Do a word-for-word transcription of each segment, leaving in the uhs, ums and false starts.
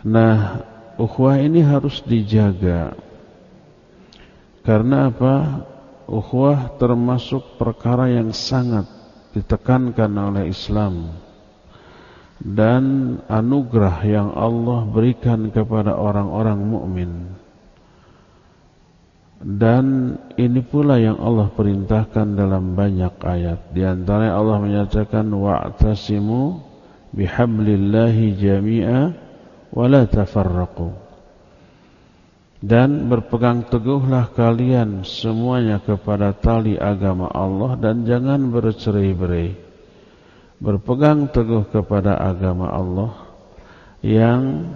Nah, ukhuwah ini harus dijaga. Karena apa? Ukhuwah termasuk perkara yang sangat ditekankan oleh Islam dan anugerah yang Allah berikan kepada orang-orang mukmin. Dan ini pula yang Allah perintahkan dalam banyak ayat. Di antaranya Allah menyatakan wa'tasimu bihablillahi jami'a wa la tafarraqu. Dan berpegang teguhlah kalian semuanya kepada tali agama Allah dan jangan bercerai-berai. Berpegang teguh kepada agama Allah yang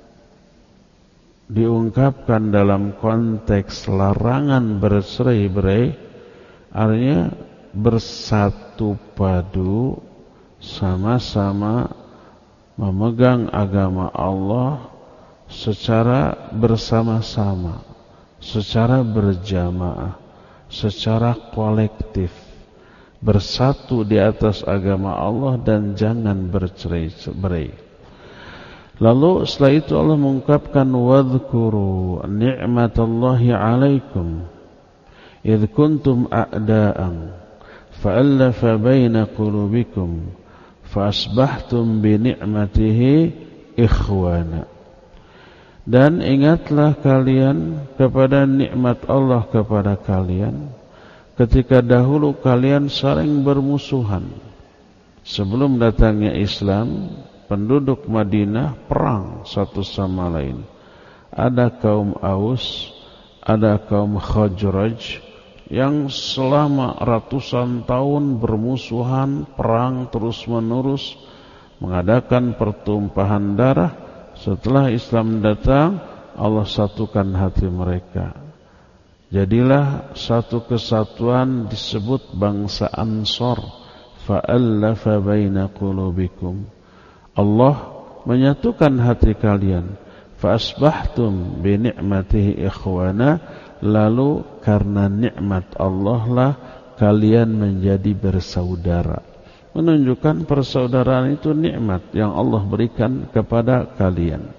diungkapkan dalam konteks larangan bercerai-berai, artinya bersatu padu, sama-sama memegang agama Allah secara bersama-sama, secara berjamaah, secara kolektif, bersatu di atas agama Allah dan jangan bercerai-berai. Lalu setelah itu Allah mengungkapkan wadhkuru ni'matallahi 'alaikum idh kuntum a'da'an fa'alafa baina qulubikum fa'asbahtum bi ni'matihi ikhwana. Dan ingatlah kalian kepada nikmat Allah kepada kalian ketika dahulu kalian saling bermusuhan. Sebelum datangnya Islam, penduduk Madinah perang satu sama lain. Ada kaum Aus, ada kaum Khazraj yang selama ratusan tahun bermusuhan, perang terus-menerus, mengadakan pertumpahan darah. Setelah Islam datang, Allah satukan hati mereka. Jadilah satu kesatuan disebut bangsa Ansar. Fa'allafa baina qulubikum. Allah menyatukan hati kalian. Fa'asbahtum bi ni'matihi ikhwana. Lalu karena nikmat Allah lah kalian menjadi bersaudara. Menunjukkan persaudaraan itu nikmat yang Allah berikan kepada kalian.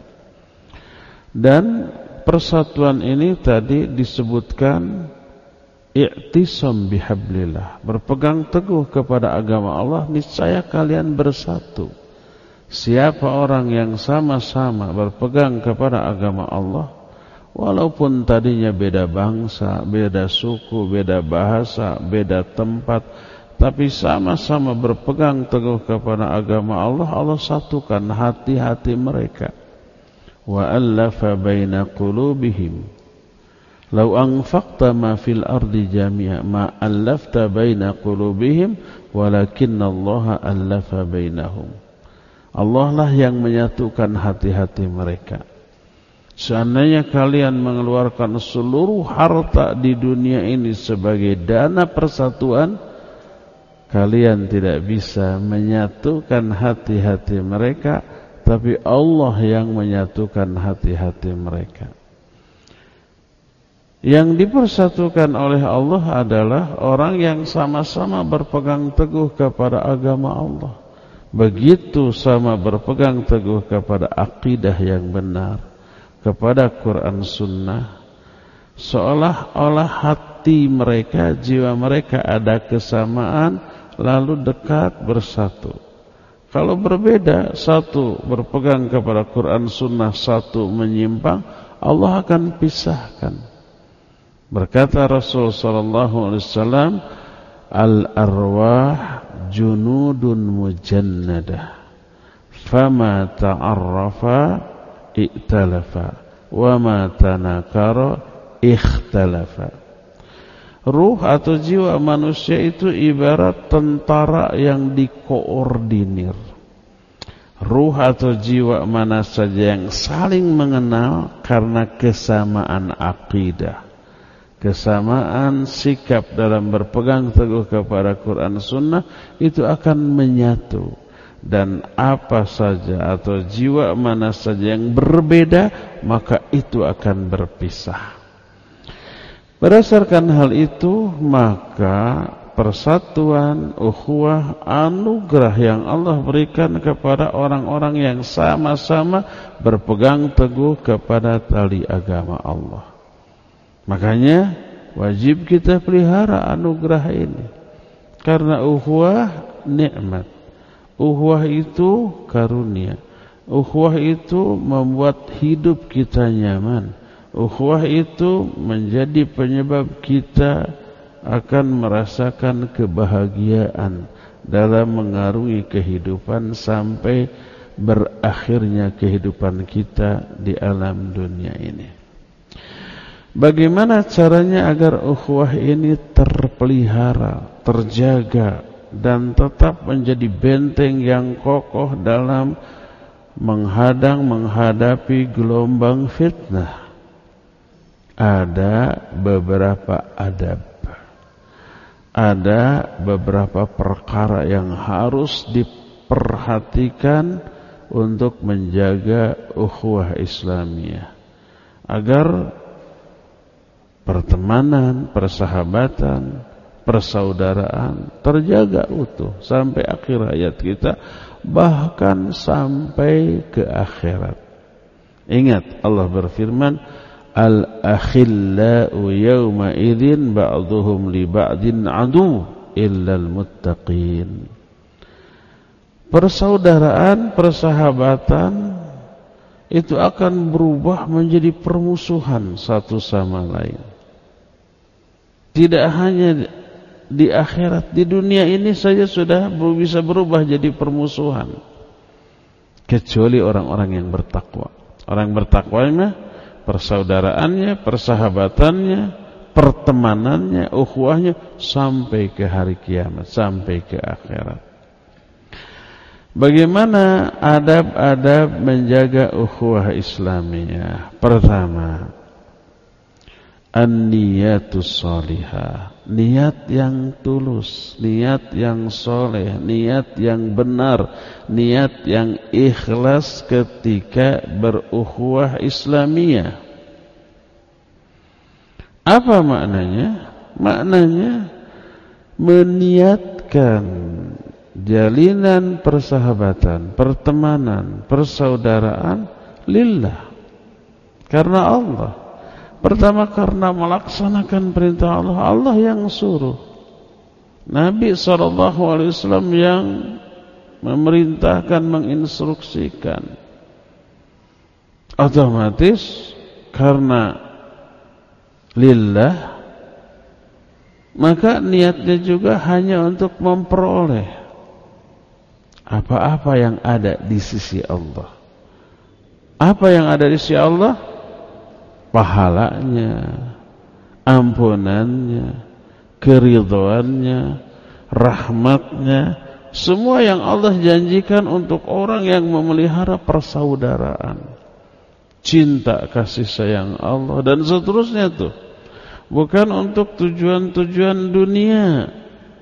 Dan persatuan ini tadi disebutkan i'tisam bihablillah, berpegang teguh kepada agama Allah, niscaya kalian bersatu. Siapa orang yang sama-sama berpegang kepada agama Allah, walaupun tadinya beda bangsa, beda suku, beda bahasa, beda tempat, tapi sama-sama berpegang teguh kepada agama Allah, Allah satukan hati-hati mereka. Wa allafa baina qulubihim. Lau anfaqta ma fil ardi jami'a ma allafta baina qulubihim walakinna Allah allafa bainahum. Allah lah yang menyatukan hati-hati mereka. Seandainya kalian mengeluarkan seluruh harta di dunia ini sebagai dana persatuan, kalian tidak bisa menyatukan hati-hati mereka, tapi Allah yang menyatukan hati-hati mereka. Yang dipersatukan oleh Allah adalah orang yang sama-sama berpegang teguh kepada agama Allah. Begitu sama berpegang teguh kepada akidah yang benar, kepada Quran Sunnah, seolah-olah hati mereka, jiwa mereka ada kesamaan, lalu dekat bersatu. Kalau berbeda, satu berpegang kepada Quran Sunnah, satu menyimpang, Allah akan pisahkan. Berkata Rasul sallallahu alaihi wasallam, al-arwah junudun mujannadah, fama ta'arrafa i'talafa, wa ma tanakara ikhtalafa. Ruh atau jiwa manusia itu ibarat tentara yang dikoordinir. Ruh atau jiwa mana saja yang saling mengenal karena kesamaan akidah, kesamaan sikap dalam berpegang teguh kepada Quran Sunnah, itu akan menyatu. Dan apa saja atau jiwa mana saja yang berbeda, maka itu akan berpisah. Berdasarkan hal itu, maka persatuan, ukhuwah, anugerah yang Allah berikan kepada orang-orang yang sama-sama berpegang teguh kepada tali agama Allah. Makanya wajib kita pelihara anugerah ini. Karena ukhuwah nikmat. Ukhuwah itu karunia. Ukhuwah itu membuat hidup kita nyaman. Ukhuwah itu menjadi penyebab kita akan merasakan kebahagiaan dalam mengarungi kehidupan sampai berakhirnya kehidupan kita di alam dunia ini. Bagaimana caranya agar ukhuwah ini terpelihara, terjaga, dan tetap menjadi benteng yang kokoh dalam menghadang menghadapi gelombang fitnah? Ada beberapa adab. Ada beberapa perkara yang harus diperhatikan untuk menjaga ukhuwah Islamiyah agar pertemanan, persahabatan, persaudaraan terjaga utuh sampai akhir hayat kita, bahkan sampai ke akhirat. Ingat, Allah berfirman, al-akhillau yawma idzin ba'duhum li ba'din adu illal muttaqin. Persaudaraan, persahabatan itu akan berubah menjadi permusuhan satu sama lain. Tidak hanya di akhirat, di dunia ini saja sudah bisa berubah jadi permusuhan. Kecuali orang-orang yang bertakwa. Orang bertakwa ini persaudaraannya, persahabatannya, pertemanannya, ukhuwahnya sampai ke hari kiamat, sampai ke akhirat. Bagaimana adab-adab menjaga ukhuwah Islamiyah? Pertama, an-niyatus salihah, niat yang tulus, niat yang soleh, niat yang benar, niat yang ikhlas ketika berukhuwah Islamiyah. Apa maknanya? Maknanya meniatkan jalinan persahabatan, pertemanan, persaudaraan lillah, karena Allah. Pertama, karena melaksanakan perintah Allah. Allah yang suruh, Nabi shallallahu alaihi wasallam yang memerintahkan, menginstruksikan. Otomatis karena lillah, maka niatnya juga hanya untuk memperoleh apa-apa yang ada di sisi Allah. Apa yang ada di sisi Allah? Pahalanya, ampunannya, keridhaannya, rahmatnya, semua yang Allah janjikan untuk orang yang memelihara persaudaraan, cinta kasih sayang Allah, dan seterusnya tuh. Bukan untuk tujuan-tujuan dunia,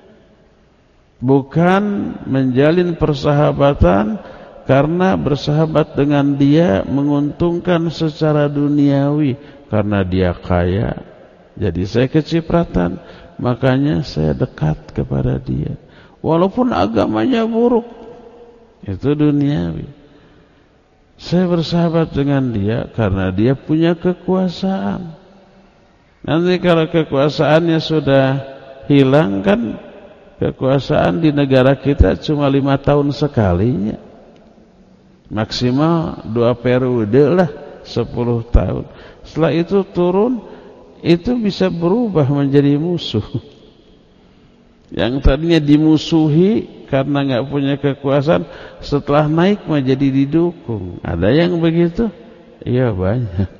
bukan menjalin persahabatan karena bersahabat dengan dia menguntungkan secara duniawi, karena dia kaya, jadi saya kecipratan, makanya saya dekat kepada dia, walaupun agamanya buruk, itu duniawi. Saya bersahabat dengan dia karena dia punya kekuasaan. Nanti kalau kekuasaannya sudah hilang, kan kekuasaan di negara kita cuma lima tahun sekalinya, maksimal dua periode lah, sepuluh tahun. Setelah itu turun, itu bisa berubah menjadi musuh. Yang tadinya dimusuhi karena nggak punya kekuasaan, setelah naik menjadi didukung. Ada yang begitu? Iya, banyak.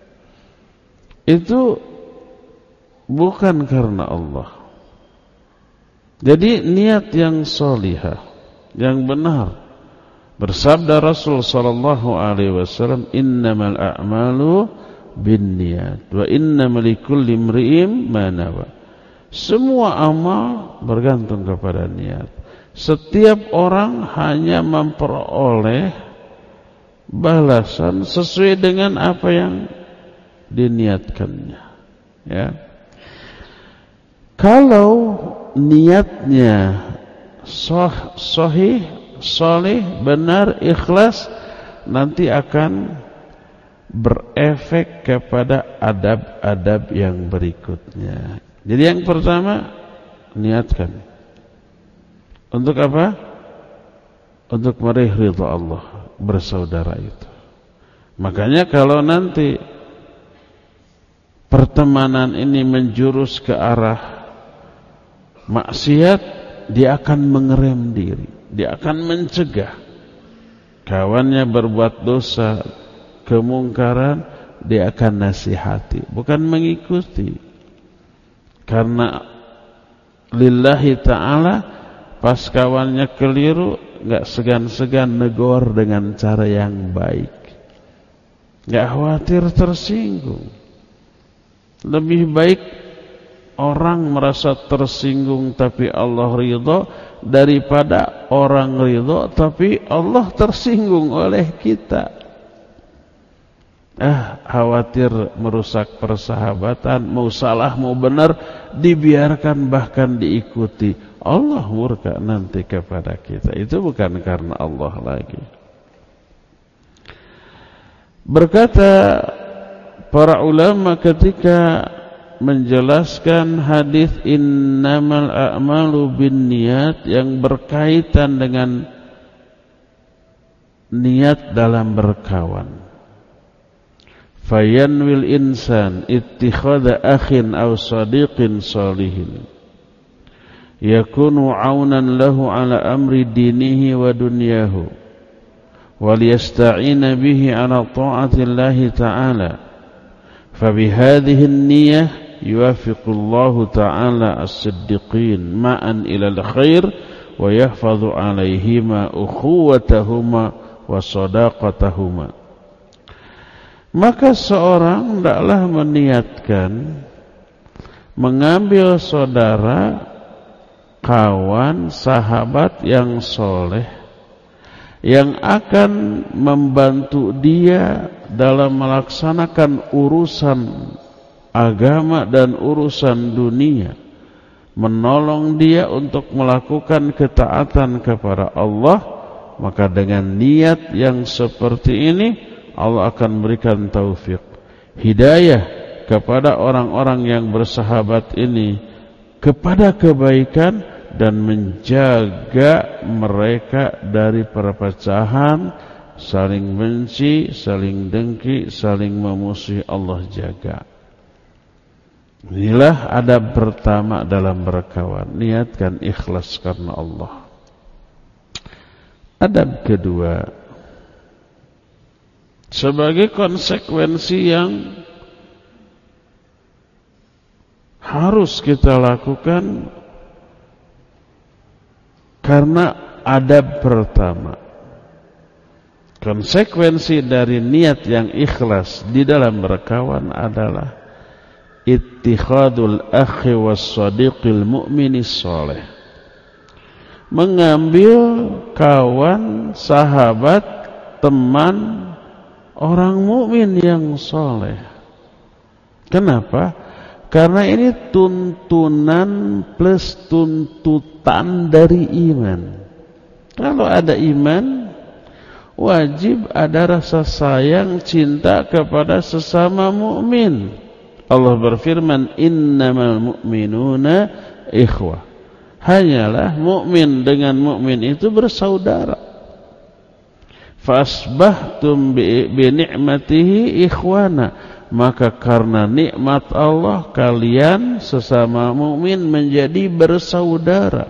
Itu bukan karena Allah. Jadi niat yang solihah, yang benar. Bersabda Rasul sallallahu alaihi wasallam, innamal a'malu binniyat wa innamal likulli imri'in ma nawa. Semua amal bergantung kepada niat. Setiap orang hanya memperoleh balasan sesuai dengan apa yang diniatkannya. Ya. Kalau niatnya soh, sohih, soleh, benar, ikhlas, nanti akan berefek kepada adab-adab yang berikutnya. Jadi yang pertama, niatkan. Untuk apa? Untuk meraih ridha Allah, bersaudara itu. Makanya kalau nanti pertemanan ini menjurus ke arah maksiat, dia akan mengerem diri, dia akan mencegah kawannya berbuat dosa, kemungkaran, dia akan nasihati, bukan mengikuti. Karena lillahi ta'ala, pas kawannya keliru, gak segan-segan negor dengan cara yang baik, gak khawatir tersinggung. Lebih baik orang merasa tersinggung tapi Allah ridha, daripada orang ridha tapi Allah tersinggung oleh kita. Ah, khawatir merusak persahabatan, mau salah mau benar dibiarkan bahkan diikuti, Allah murka nanti kepada kita. Itu bukan karena Allah lagi. Berkata para ulama ketika menjelaskan hadis innamal a'malu binniyat yang berkaitan dengan niat dalam berkawan. Fayanwil insan ittikhadha akhin aw sadiqin salihin yakunu aunan lahu ala amri dinihi wa dunyahu wal yasta'ina bihi ala ta'atillahi ta'ala. Fabihadhihi an-niyyah yuwafiqullahu ta'ala as-siddiqin ma'an ila al-khair wa yahfadhu alaihima ukhuwatahuma wa sadaqatahuma. Maka seorang hendaklah meniatkan mengambil saudara, kawan, sahabat yang soleh, yang akan membantu dia dalam melaksanakan urusan agama dan urusan dunia, menolong dia untuk melakukan ketaatan kepada Allah. Maka dengan niat yang seperti ini Allah akan berikan taufik, hidayah kepada orang-orang yang bersahabat ini kepada kebaikan dan menjaga mereka dari perpecahan, saling benci, saling dengki, saling memusuhi. Allah jaga. Inilah adab pertama dalam berkawan, niatkan ikhlas karena Allah. Adab kedua, sebagai konsekuensi yang harus kita lakukan karena adab pertama, konsekuensi dari niat yang ikhlas di dalam berkawan adalah ittikhadul akhi was sadiqil mu'minis soleh, mengambil kawan, sahabat, teman orang mukmin yang soleh. Kenapa? Karena ini tuntunan plus tuntutan dari iman. Kalau ada iman, wajib ada rasa sayang, cinta kepada sesama mukmin. Allah berfirman, innamal mu'minuna ikhwah. Hanyalah mukmin dengan mukmin itu bersaudara. Fasbahtum bi ni'matihi ikhwana, maka karena nikmat Allah kalian sesama mukmin menjadi bersaudara.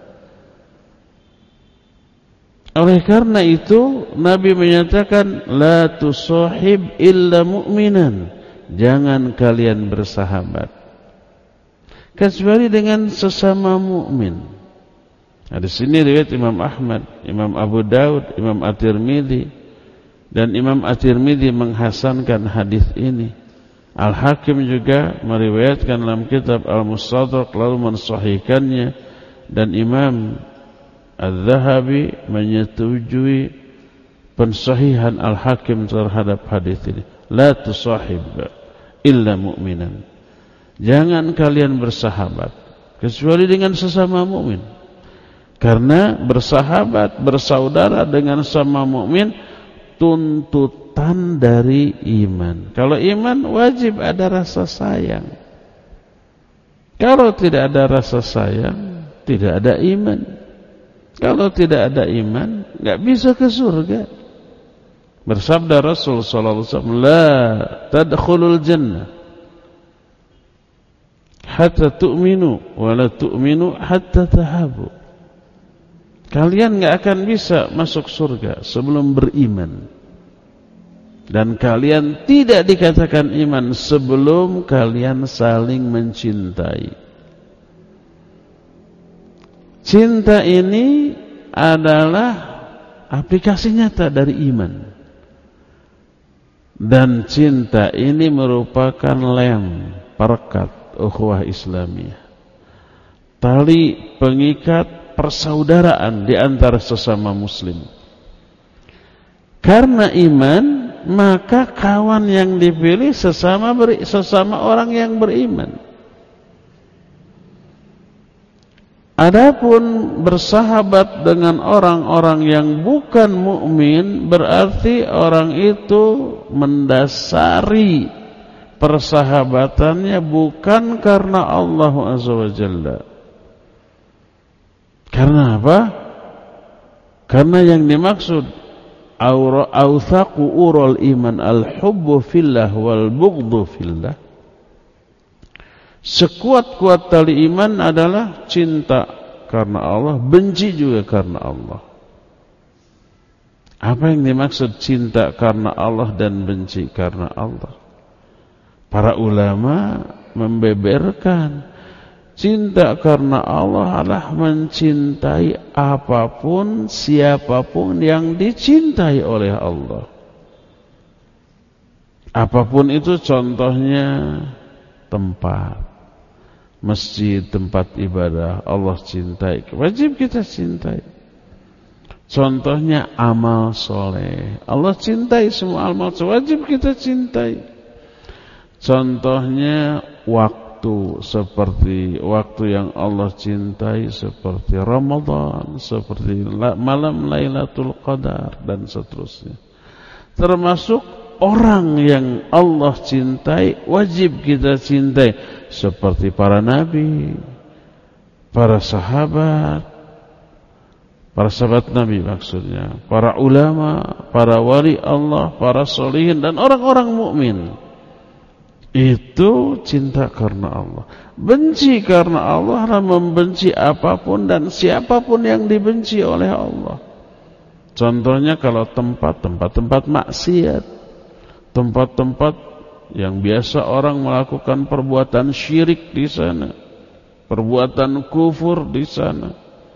Oleh karena itu Nabi menyatakan la tusahib illa mu'minan, jangan kalian bersahabat kecuali dengan sesama mukmin. Nah, di sini riwayat Imam Ahmad, Imam Abu Daud, Imam At-Tirmidzi, dan Imam At-Tirmidzi menghasankan hadis ini. Al-Hakim juga meriwayatkan dalam kitab Al-Mustadrak lalu mensahihkannya, dan Imam Al-Zahabi menyetujui pensahihan Al-Hakim terhadap hadis ini. La tusahib illa mu'minan, jangan kalian bersahabat kecuali dengan sesama mukmin. Karena bersahabat, bersaudara dengan sama mukmin tuntutan dari iman. Kalau iman wajib ada rasa sayang. Kalau tidak ada rasa sayang, tidak ada iman. Kalau tidak ada iman, enggak bisa ke surga. Bersabda Rasul sallallahu alaihi wasallam, "La tadkhulul jannah hatta tu'minu wa la tu'minu hatta tahabu." Kalian enggak akan bisa masuk surga sebelum beriman. Dan kalian tidak dikatakan iman sebelum kalian saling mencintai. Cinta ini adalah aplikasi nyata dari iman. Dan cinta ini merupakan lem perekat ukhuwah Islamiyah, tali pengikat persaudaraan di antara sesama muslim. Karena iman, maka kawan yang dipilih sesama beri, sesama orang yang beriman. Adapun bersahabat dengan orang-orang yang bukan mukmin, berarti orang itu mendasari persahabatannya bukan karena Allah Azza wa Jalla. Karena apa? Karena yang dimaksud awthaqu urul iman al-hubbu fillah wal bughdhu fillah. Sekuat-kuat tali iman adalah cinta karena Allah, benci juga karena Allah. Apa yang dimaksud cinta karena Allah dan benci karena Allah? Para ulama membeberkan cinta karena Allah adalah mencintai apapun, siapapun yang dicintai oleh Allah. Apapun itu, contohnya tempat, masjid, tempat ibadah, Allah cintai, wajib kita cintai. Contohnya amal soleh, Allah cintai semua amal soleh, wajib kita cintai. Contohnya waktu, seperti waktu yang Allah cintai, seperti Ramadan, seperti malam Lailatul Qadar, dan seterusnya. Termasuk orang yang Allah cintai, wajib kita cintai, seperti para nabi, para sahabat, para sahabat nabi maksudnya, para ulama, para wali Allah, para sholihin, dan orang-orang mukmin. Itu cinta karena Allah. Benci karena Allah adalah membenci apapun dan siapapun yang dibenci oleh Allah. Contohnya kalau tempat, tempat-tempat maksiat, tempat-tempat yang biasa orang melakukan perbuatan syirik di sana, perbuatan kufur di sana.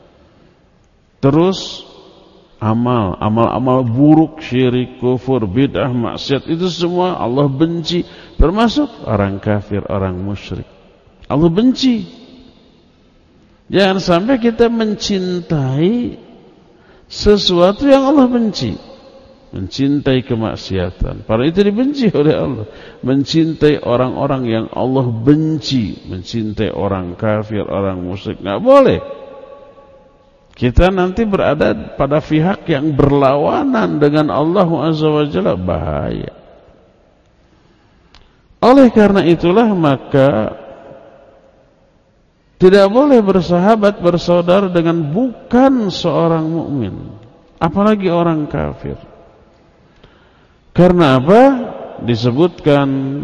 Terus amal, amal-amal buruk, syirik, kufur, bid'ah, maksiat, itu semua Allah benci. Termasuk orang kafir, orang musyrik, Allah benci. Jangan sampai kita mencintai sesuatu yang Allah benci. Mencintai kemaksiatan, padahal itu dibenci oleh Allah. Mencintai orang-orang yang Allah benci, mencintai orang kafir, orang musyrik, nggak boleh. Kita nanti berada pada pihak yang berlawanan dengan Allah Azza wa Jalla, bahaya. Oleh karena itulah maka tidak boleh bersahabat, bersaudara dengan bukan seorang mukmin, apalagi orang kafir. Karena apa? Disebutkan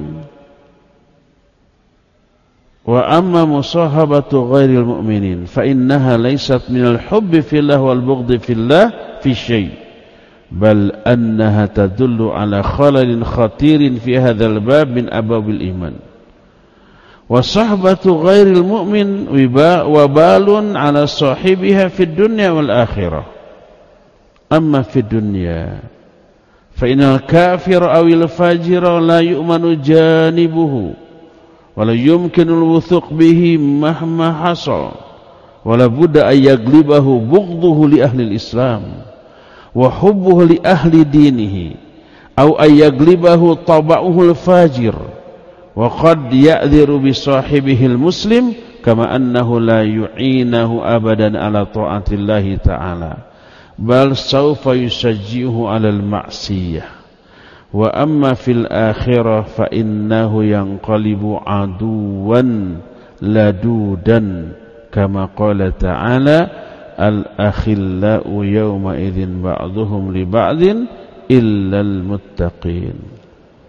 wa amma musahabatu ghairil mu'minin fa innaha laysat minal hubbi fillah wal bughdi fillah fi syai', bal annaha tadullu ala khalalin khatirin fi hadzal bab min ababil iman. Wa sahbatu ghairil mu'min wabalun ala sahibiha fid dunya wal akhirah. Amma fid dunya fa innal kafira awil fajira la yu'manu janibuhu wa la yumkinul wuthuq bihi mahma hasal wa la budda ay yaglibahu bughdhuhu li ahli al-islam wa hubbuhu li ahli dinihi aw ay yaglibahu taba'uhu al-fajir wa qad ya'dhiru bi sahibihi al-muslim kama annahu la yu'inahu abadan ala ta'atillahi ta'ala bal sawfa yusajjihu 'ala al-ma'siyah wa amma fil akhirah fa innahu yanqalibu aduwan ladudan kama qala ta'ala al-akhillau yawma idzin ba'dhum li ba'din illal muttaqin.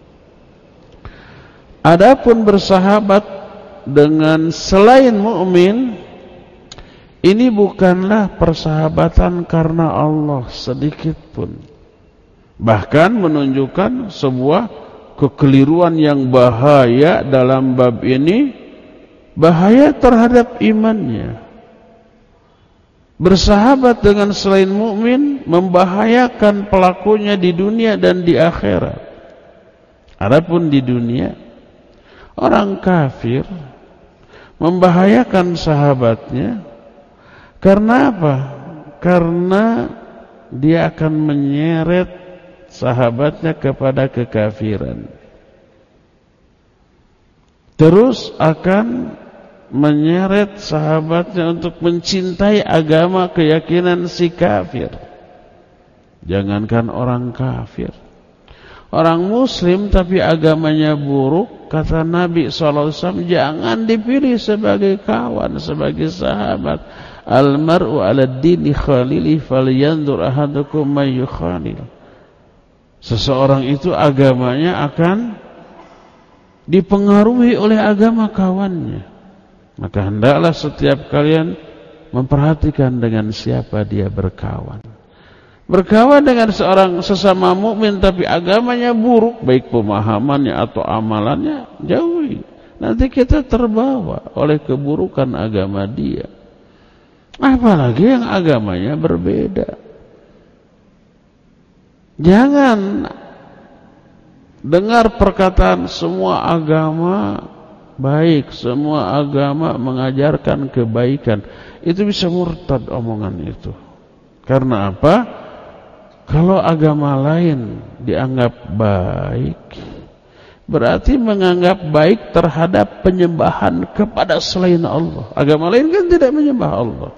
Adapun bersahabat dengan selain mukmin, ini bukanlah persahabatan karena Allah sedikit pun. Bahkan menunjukkan sebuah kekeliruan yang bahaya dalam bab ini, bahaya terhadap imannya. Bersahabat dengan selain mukmin membahayakan pelakunya di dunia dan di akhirat. Adapun di dunia, orang kafir membahayakan sahabatnya karena apa? Karena dia akan menyeret sahabatnya kepada kekafiran. Terus akan menyeret sahabatnya untuk mencintai agama keyakinan si kafir. Jangankan orang kafir, orang muslim tapi agamanya buruk, kata Nabi shallallahu alaihi wasallam, jangan dipilih sebagai kawan, sebagai sahabat. Al-mar'u 'ala dini khalili falyanzur ahadukum may yukhalil. Seseorang itu agamanya akan dipengaruhi oleh agama kawannya. Maka hendaklah setiap kalian memperhatikan dengan siapa dia berkawan. Berkawan dengan seorang sesama mukmin tapi agamanya buruk, baik pemahamannya atau amalannya, jauhi. Nanti kita terbawa oleh keburukan agama dia. Apalagi yang agamanya berbeda. Jangan dengar perkataan semua agama baik, semua agama mengajarkan kebaikan. Itu bisa murtad omongan itu. Karena apa? Kalau agama lain dianggap baik, berarti menganggap baik terhadap penyembahan kepada selain Allah. Agama lain kan tidak menyembah Allah.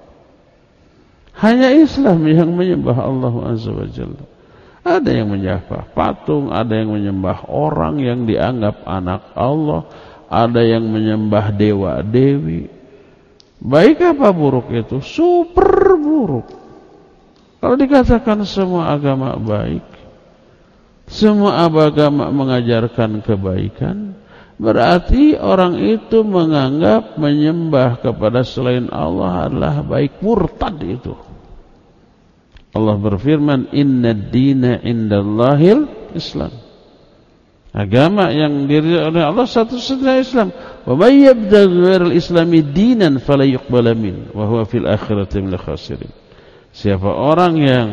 Hanya Islam yang menyembah Allah Azza wa Jalla. Ada yang menyembah patung, ada yang menyembah orang yang dianggap anak Allah, ada yang menyembah dewa-dewi. Baik apa buruk itu? Super buruk. Kalau dikatakan semua agama baik, semua agama mengajarkan kebaikan, berarti orang itu menganggap menyembah kepada selain Allah adalah baik. Murtad itu. Allah berfirman, Inna ad-dina indallahil Islam. Agama yang diridhai oleh Allah satu-satunya Islam. Wa may yabtaghi ghairal islami dinan fala yuqbala min wa huwa fil akhirati minal khasirin. Siapa orang yang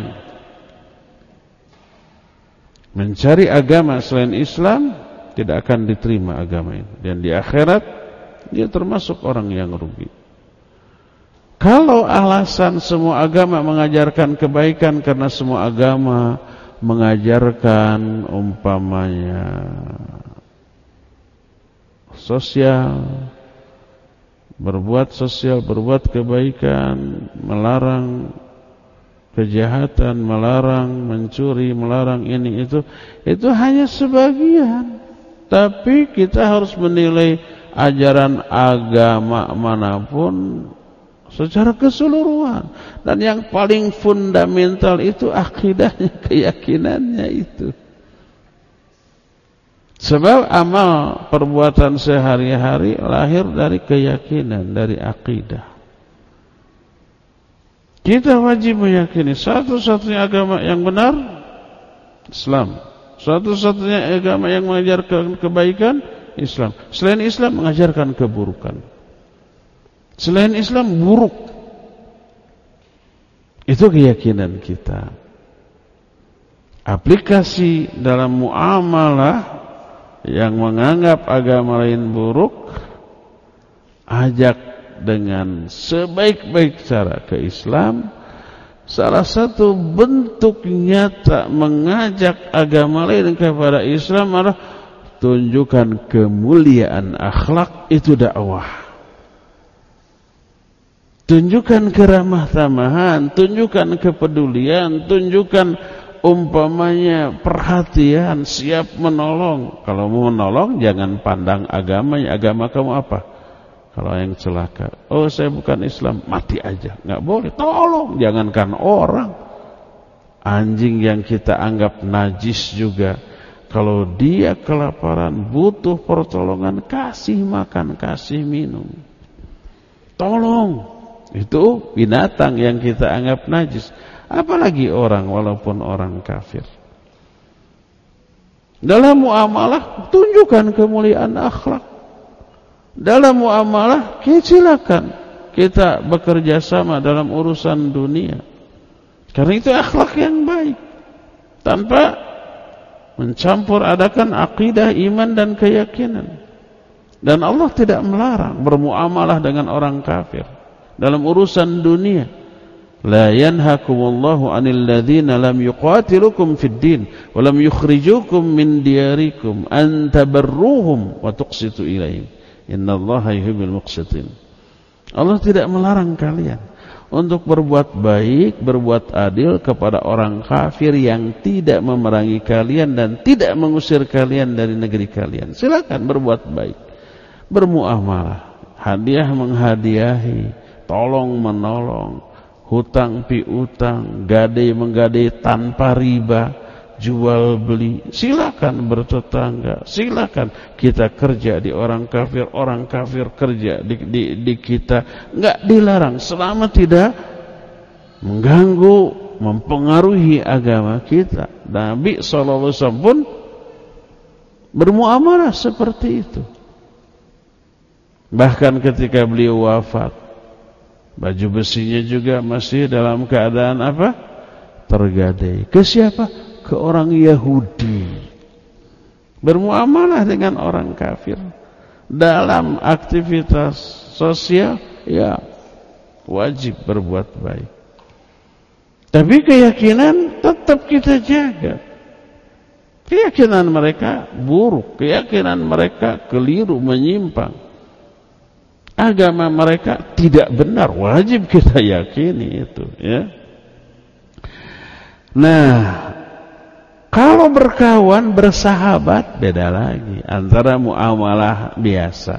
mencari agama selain Islam, tidak akan diterima agama ini, dan di akhirat dia termasuk orang yang rugi. Kalau alasan semua agama mengajarkan kebaikan karena semua agama mengajarkan umpamanya sosial, berbuat sosial, berbuat kebaikan, melarang kejahatan, melarang mencuri, melarang ini itu, itu hanya sebagian. Tapi kita harus menilai ajaran agama manapun secara keseluruhan. Dan yang paling fundamental itu akidahnya, keyakinannya itu. Sebab amal perbuatan sehari-hari lahir dari keyakinan, dari akidah. Kita wajib meyakini satu-satunya agama yang benar Islam. Satu-satunya agama yang mengajarkan kebaikan Islam. Selain Islam mengajarkan keburukan. Selain Islam buruk. Itu keyakinan kita. Aplikasi dalam muamalah yang menganggap agama lain buruk, ajak dengan sebaik-baik cara ke Islam. Salah satu bentuk nyata mengajak agama lain kepada Islam adalah tunjukkan kemuliaan akhlak, itu dakwah. Tunjukkan keramah tamahan, tunjukkan kepedulian, tunjukkan umpamanya perhatian, siap menolong. Kalau mau menolong jangan pandang agamanya. Agama kamu apa? Kalau yang celaka, oh saya bukan Islam, mati aja. Nggak boleh, tolong. Jangankan orang, anjing yang kita anggap najis juga, kalau dia kelaparan butuh pertolongan, kasih makan, kasih minum, tolong. Itu binatang yang kita anggap najis, apalagi orang, walaupun orang kafir. Dalam muamalah tunjukkan kemuliaan akhlak. Dalam muamalah silakan kita bekerja sama dalam urusan dunia, karena itu akhlak yang baik, tanpa mencampur adakan akidah, iman dan keyakinan. Dan Allah tidak melarang bermuamalah dengan orang kafir dalam urusan dunia. La yanhakumullahu 'anil ladzina lam yuqatilukum fid din wa lam yukhrijukum min diyarikum an tabarruhum wa tuqsitu ilaihim. Innallaha yuhibbul muqsitin. Allah tidak melarang kalian untuk berbuat baik, berbuat adil kepada orang kafir yang tidak memerangi kalian dan tidak mengusir kalian dari negeri kalian. Silakan berbuat baik, bermuamalah, hadiah menghadiahi, tolong menolong, hutang piutang, gadai menggadai tanpa riba, jual beli, silakan bertetangga, silakan kita kerja di orang kafir, orang kafir kerja di, di, di kita, nggak dilarang selama tidak mengganggu, mempengaruhi agama kita. Nabi shallallahu alaihi wasallam pun bermuamalah seperti itu. Bahkan ketika beliau wafat, baju besinya juga masih dalam keadaan apa? Tergadai. Ke siapa? Ke orang Yahudi. Bermuamalah dengan orang kafir dalam aktivitas sosial, ya wajib berbuat baik. Tapi keyakinan tetap kita jaga. Keyakinan mereka buruk, keyakinan mereka keliru, menyimpang. Agama mereka tidak benar, wajib kita yakini itu, ya. Nah, kalau berkawan, bersahabat, beda lagi antara muamalah biasa.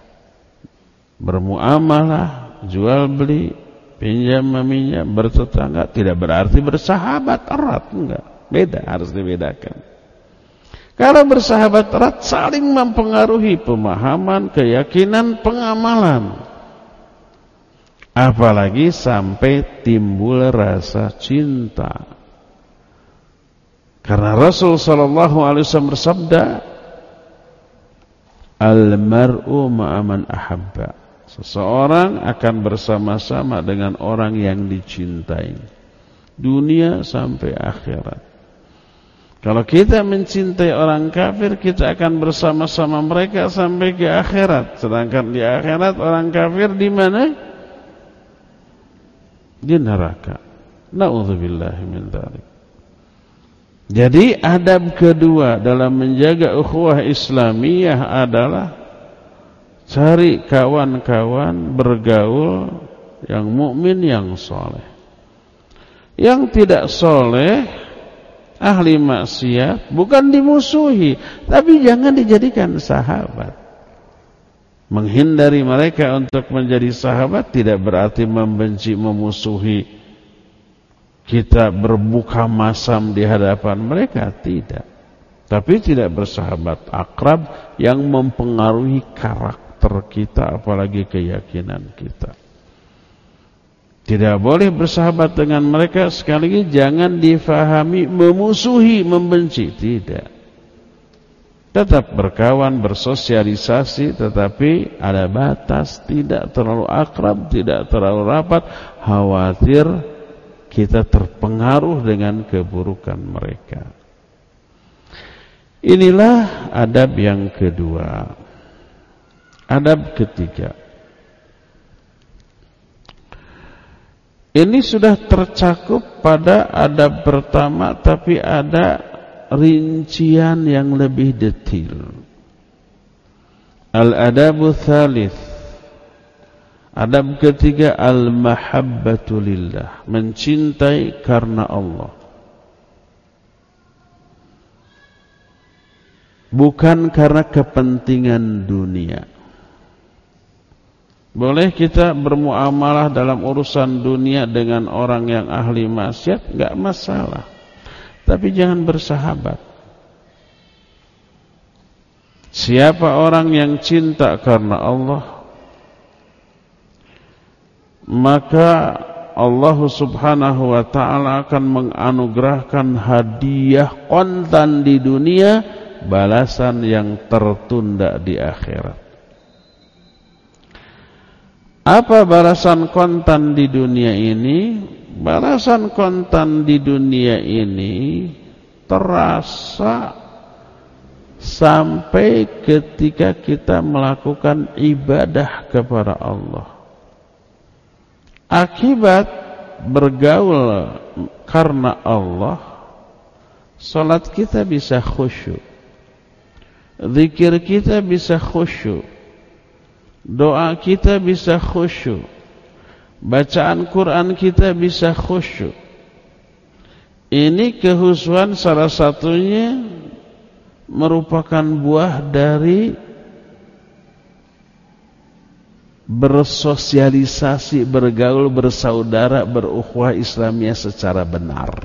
Bermuamalah, jual beli, pinjam meminjam, bertetangga tidak berarti bersahabat erat, enggak. Beda, harus dibedakan. Kalau bersahabat erat saling mempengaruhi pemahaman, keyakinan, pengamalan. Apalagi sampai timbul rasa cinta. Karena Rasul sallallahu alaihi wasallam bersabda, al-mar'u ma'aman ahabba. Seseorang akan bersama-sama dengan orang yang dicintai, dunia sampai akhirat. Kalau kita mencintai orang kafir, kita akan bersama-sama mereka sampai ke akhirat. Sedangkan di akhirat orang kafir di mana? Di neraka. Na'udzubillahi min dzalik. Jadi adab kedua dalam menjaga ukhuwah Islamiyah adalah cari kawan-kawan bergaul yang mukmin, yang soleh. Yang tidak soleh, ahli maksiat, bukan dimusuhi, tapi jangan dijadikan sahabat. Menghindari mereka untuk menjadi sahabat tidak berarti membenci, memusuhi. Kita berbuka masam di hadapan mereka, tidak. Tapi tidak bersahabat akrab yang mempengaruhi karakter kita, apalagi keyakinan kita. Tidak boleh bersahabat dengan mereka, sekali lagi jangan difahami memusuhi, membenci, tidak. Tetap berkawan, bersosialisasi, tetapi ada batas, tidak terlalu akrab, tidak terlalu rapat, khawatir kita terpengaruh dengan keburukan mereka. Inilah adab yang kedua. Adab ketiga. Ini sudah tercakup pada adab pertama, tapi ada rincian yang lebih detail. Al-adabu tsalits, Adab ketiga, al-mahabbatu lillah, mencintai karena Allah. Bukan karena kepentingan dunia. Boleh kita bermuamalah dalam urusan dunia dengan orang yang ahli maksiat, enggak masalah. Tapi jangan bersahabat. Siapa orang yang cinta karena Allah, maka Allah subhanahu wa ta'ala akan menganugerahkan hadiah kontan di dunia, balasan yang tertunda di akhirat. Apa balasan kontan di dunia ini? Balasan kontan di dunia ini terasa sampai ketika kita melakukan ibadah kepada Allah. Akibat bergaul karena Allah, salat kita bisa khusyuk, zikir kita bisa khusyuk, doa kita bisa khusyuk, bacaan Quran kita bisa khusyuk. Ini kehusuan salah satunya merupakan buah dari bersosialisasi, bergaul, bersaudara, berukhuwah Islamiyah secara benar.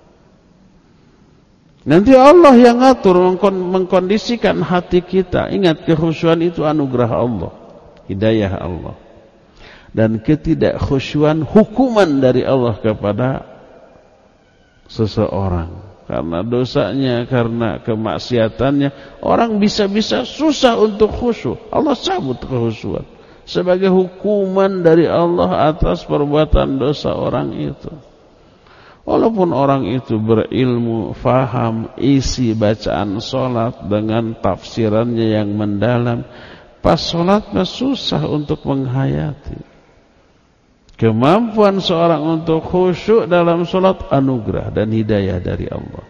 Nanti Allah yang ngatur, mengkondisikan hati kita. Ingat, kekhusyuan itu anugerah Allah, hidayah Allah. Dan ketidakkhusyuan hukuman dari Allah kepada seseorang. Karena dosanya, karena kemaksiatannya, orang bisa-bisa susah untuk khusyuk. Allah cabut kekhusyuan sebagai hukuman dari Allah atas perbuatan dosa orang itu. Walaupun orang itu berilmu, faham isi bacaan solat dengan tafsirannya yang mendalam, pas solatnya susah untuk menghayati. Kemampuan seorang untuk khusyuk dalam solat anugerah dan hidayah dari Allah.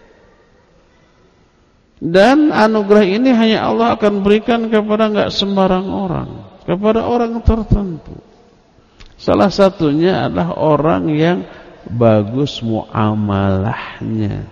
Dan anugerah ini hanya Allah akan berikan kepada enggak sembarang orang, kepada orang tertentu. Salah satunya adalah orang yang bagus muamalahnya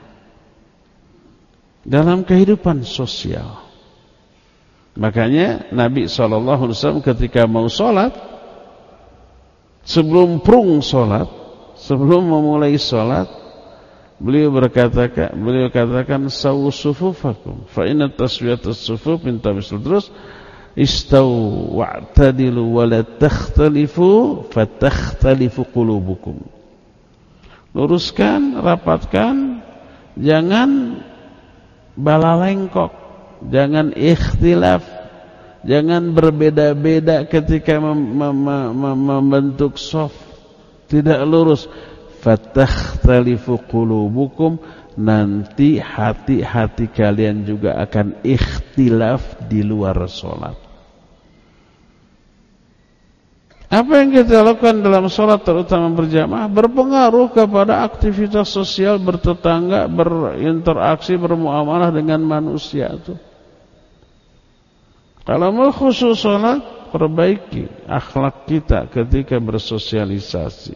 dalam kehidupan sosial. Makanya Nabi shallallahu alaihi wasallam ketika mau sholat, sebelum prung sholat, sebelum memulai sholat, beliau berkata, beliau katakan sawu sufufakum fa inna taswiyatus sufuf min tabisul, terus istaw wa'tadilu wa la takhtalifu fatakhtalifu qulubukum. Luruskan, rapatkan, jangan balalengkok, jangan ikhtilaf, jangan berbeda-beda ketika mem mem mem membentuk shaf, tidak lurus. Fatakhtalifu qulubukum, nanti hati-hati kalian juga akan ikhtilaf di luar sholat. Apa yang kita lakukan dalam sholat, terutama berjamaah, berpengaruh kepada aktivitas sosial, bertetangga, berinteraksi, bermuamalah dengan manusia itu. Kalau mau khusyuk sholat, perbaiki akhlak kita ketika bersosialisasi.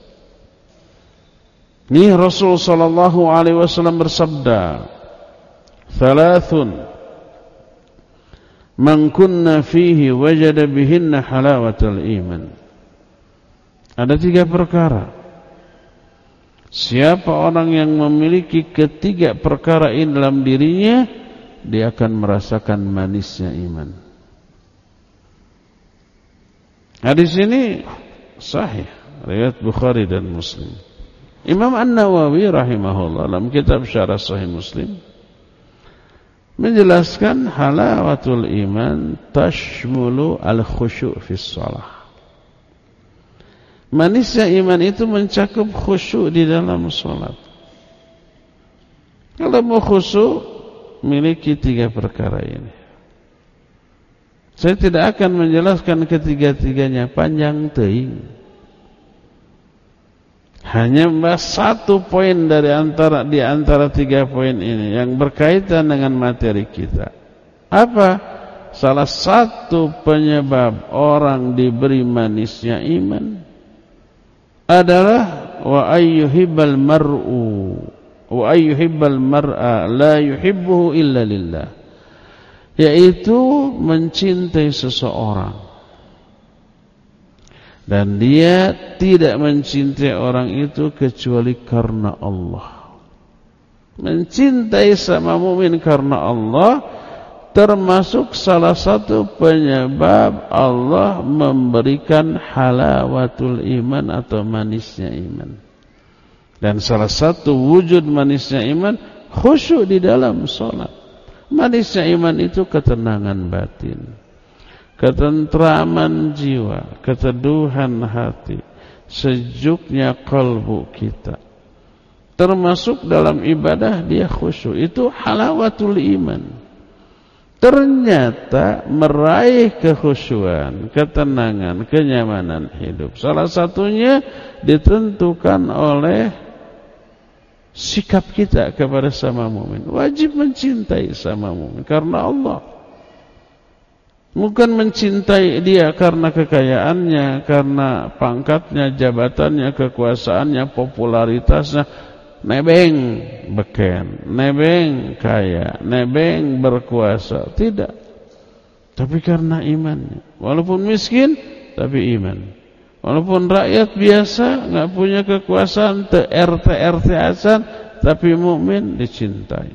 Ini Rasul sallallahu alaihi wasallam bersabda, "Thalathun man kunna fihi wajada bihinna halawatal iman." Ada tiga perkara. Siapa orang yang memiliki ketiga perkara ini dalam dirinya, dia akan merasakan manisnya iman. Hadis ini sahih, riwayat Bukhari dan Muslim. Imam An-Nawawi rahimahullah dalam kitab Syarah Sahih Muslim menjelaskan halawatul iman tashmulu al-khusyu' fi shalah. Manisnya iman itu mencakup khusyuk di dalam sholat. Kalau mau khusyuk, miliki tiga perkara ini. Saya tidak akan menjelaskan ketiga-tiganya, panjang teuing. Hanya membahas satu poin dari antara di antara tiga poin ini yang berkaitan dengan materi kita. Apa? salah satu penyebab orang diberi manisnya iman adalah wa ayyuhibbal mar'u wa ayyuhibbal mar'a la yuhibbuhu illa lillah, yaitu mencintai seseorang dan dia tidak mencintai orang itu kecuali karena Allah. Mencintai sama mukmin karena Allah termasuk salah satu penyebab Allah memberikan halawatul iman atau manisnya iman. Dan salah satu wujud manisnya iman khusyuk di dalam salat. Manisnya iman itu ketenangan batin, ketentraman jiwa, keteduhan hati, sejuknya kalbu kita. Termasuk dalam ibadah dia khusyuk. Itu halawatul iman. Ternyata meraih kekhusyuan, ketenangan, kenyamanan hidup, salah satunya ditentukan oleh sikap kita kepada sama mukmin. Wajib mencintai sama mukmin karena Allah. Bukan mencintai dia karena kekayaannya, karena pangkatnya, jabatannya, kekuasaannya, popularitasnya. Nebeng beken, nebeng kaya, nebeng berkuasa. Tidak. Tapi karena imannya. Walaupun miskin, tapi iman. Walaupun rakyat biasa, nggak punya kekuasaan, te R T R T asan, tapi mukmin dicintai.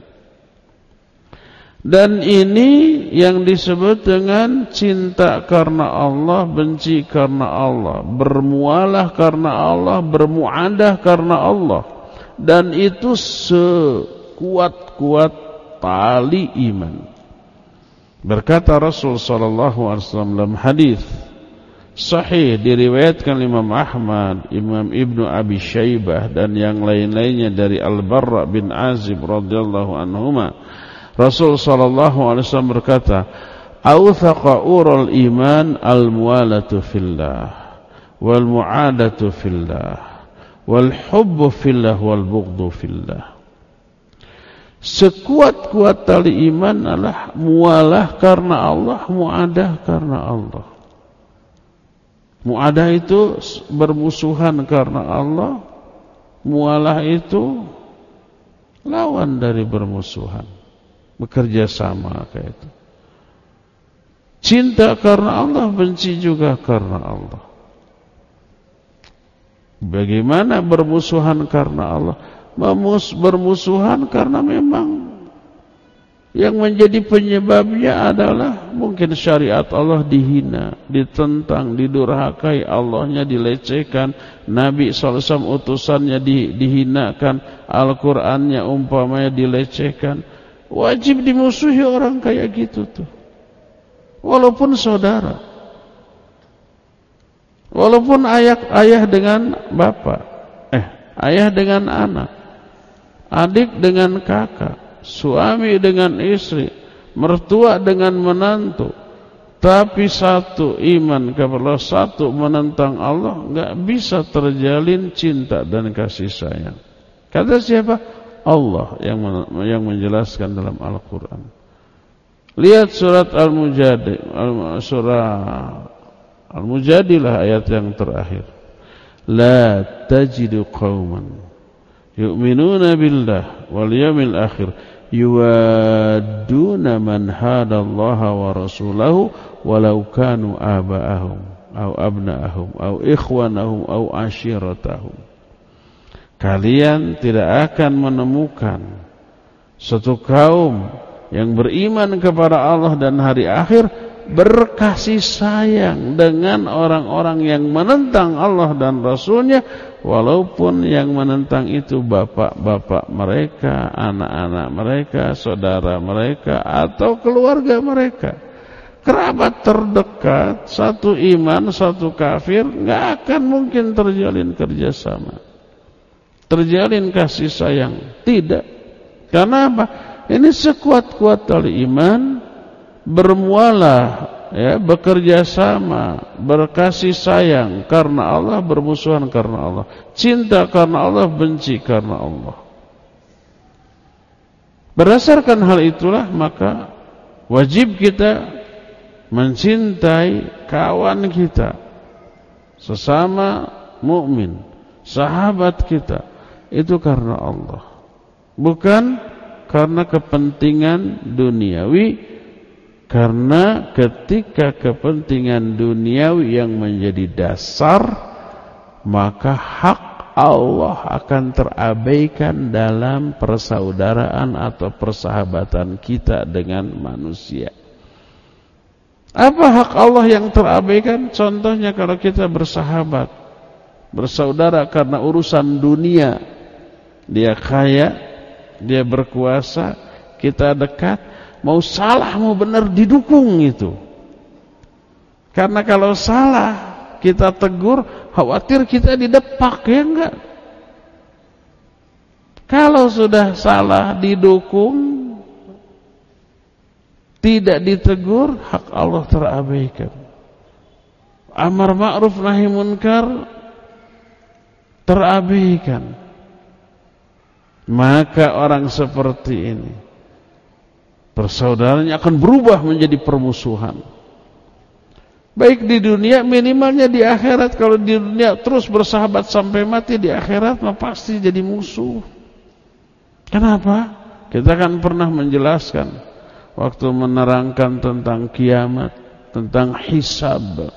Dan ini yang disebut dengan cinta karena Allah, benci karena Allah, bermualah karena Allah, bermuadah karena Allah. Dan itu sekuat-kuat tali iman. Berkata Rasul sallallahu alaihi wasallam dalam hadis sahih diriwayatkan Imam Ahmad, Imam Ibnu Abi Syaibah dan yang lain-lainnya dari Al-Barra bin Azib radhiyallahu anhuma. Rasul sallallahu alaihi wasallam berkata, "Awthaqa urul iman al-muwalatu fillah wal mu'adatu fillah." Wal hubbu fillah wal bughdhu fillah. Sekuat-kuat tali iman adalah mualah karena Allah, muadah karena Allah. Muadah itu bermusuhan karena Allah, mualah itu lawan dari bermusuhan, bekerja sama kayak itu. Cinta karena Allah, benci juga karena Allah. Bagaimana bermusuhan karena Allah? Memus, bermusuhan karena memang yang menjadi penyebabnya adalah mungkin syariat Allah dihina, ditentang, didurhakai, Allahnya dilecehkan, Nabi sallallahu alaihi wasallam utusannya di, dihinakan, Al-Qur'annya umpamanya dilecehkan. Wajib dimusuhi orang kayak gitu tuh. Walaupun saudara. Walaupun ayah, ayah dengan bapak, eh, ayah dengan anak, adik dengan kakak, suami dengan istri, mertua dengan menantu, tapi satu iman kepada Allah, satu menentang Allah, enggak bisa terjalin cinta dan kasih sayang. Kata siapa? Allah yang yang menjelaskan dalam Al-Qur'an. Lihat surat Al-Mujadilah, surah Al-Mujadilah ayat yang terakhir. La tajidu qauman yu'minuna billah wal yawmil akhir yuwadduna man hadallaha wa rasulahu walau kanu aba'ahum aw abna'ahum aw ikhwanahum aw ashiratahum. Kalian tidak akan menemukan suatu kaum yang beriman kepada Allah dan hari akhir berkasih sayang dengan orang-orang yang menentang Allah dan Rasulnya, walaupun yang menentang itu bapak-bapak mereka, anak-anak mereka, saudara mereka, atau keluarga mereka. Kerabat terdekat, satu iman, satu kafir, nggak akan mungkin terjalin kerjasama, terjalin kasih sayang. Tidak. Karena apa? Ini sekuat-kuat tali iman, bermualah, ya, bekerja sama, berkasih sayang karena Allah, bermusuhan karena Allah, cinta karena Allah, benci karena Allah. Berdasarkan hal itulah maka wajib kita mencintai kawan kita, sesama mukmin, sahabat kita, itu karena Allah, bukan karena kepentingan duniawi. Karena ketika kepentingan duniawi yang menjadi dasar, maka hak Allah akan terabaikan dalam persaudaraan atau persahabatan kita dengan manusia. Apa hak Allah yang terabaikan? Contohnya kalau kita bersahabat, bersaudara karena urusan dunia, dia kaya, dia berkuasa, kita dekat, mau salah mau benar didukung itu. Karena kalau salah kita tegur, khawatir kita didepak, ya enggak? Kalau sudah salah didukung, tidak ditegur, hak Allah terabaikan. Amar ma'ruf nahi munkar terabaikan. Maka orang seperti ini, persaudaraannya akan berubah menjadi permusuhan. Baik di dunia, minimalnya di akhirat. Kalau di dunia terus bersahabat sampai mati, di akhirat mah pasti jadi musuh. Kenapa? Kita kan pernah menjelaskan waktu menerangkan tentang kiamat, tentang hisab.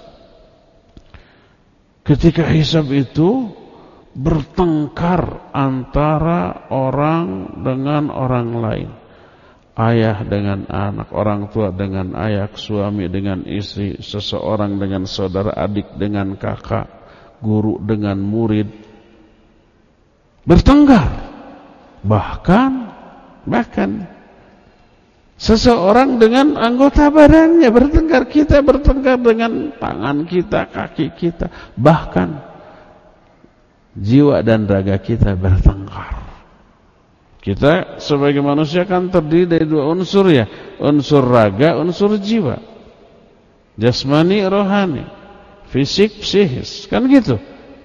Ketika hisab itu bertengkar antara orang dengan orang lain. Ayah dengan anak, orang tua dengan ayah, suami dengan istri, seseorang dengan saudara, adik dengan kakak, guru dengan murid. Bertengkar. Bahkan bahkan seseorang dengan anggota badannya bertengkar. Kita bertengkar dengan tangan kita, kaki kita, bahkan jiwa dan raga kita bertengkar. Kita sebagai manusia kan terdiri dari dua unsur, ya, unsur raga, unsur jiwa, jasmani, rohani, fisik, psikis, kan gitu.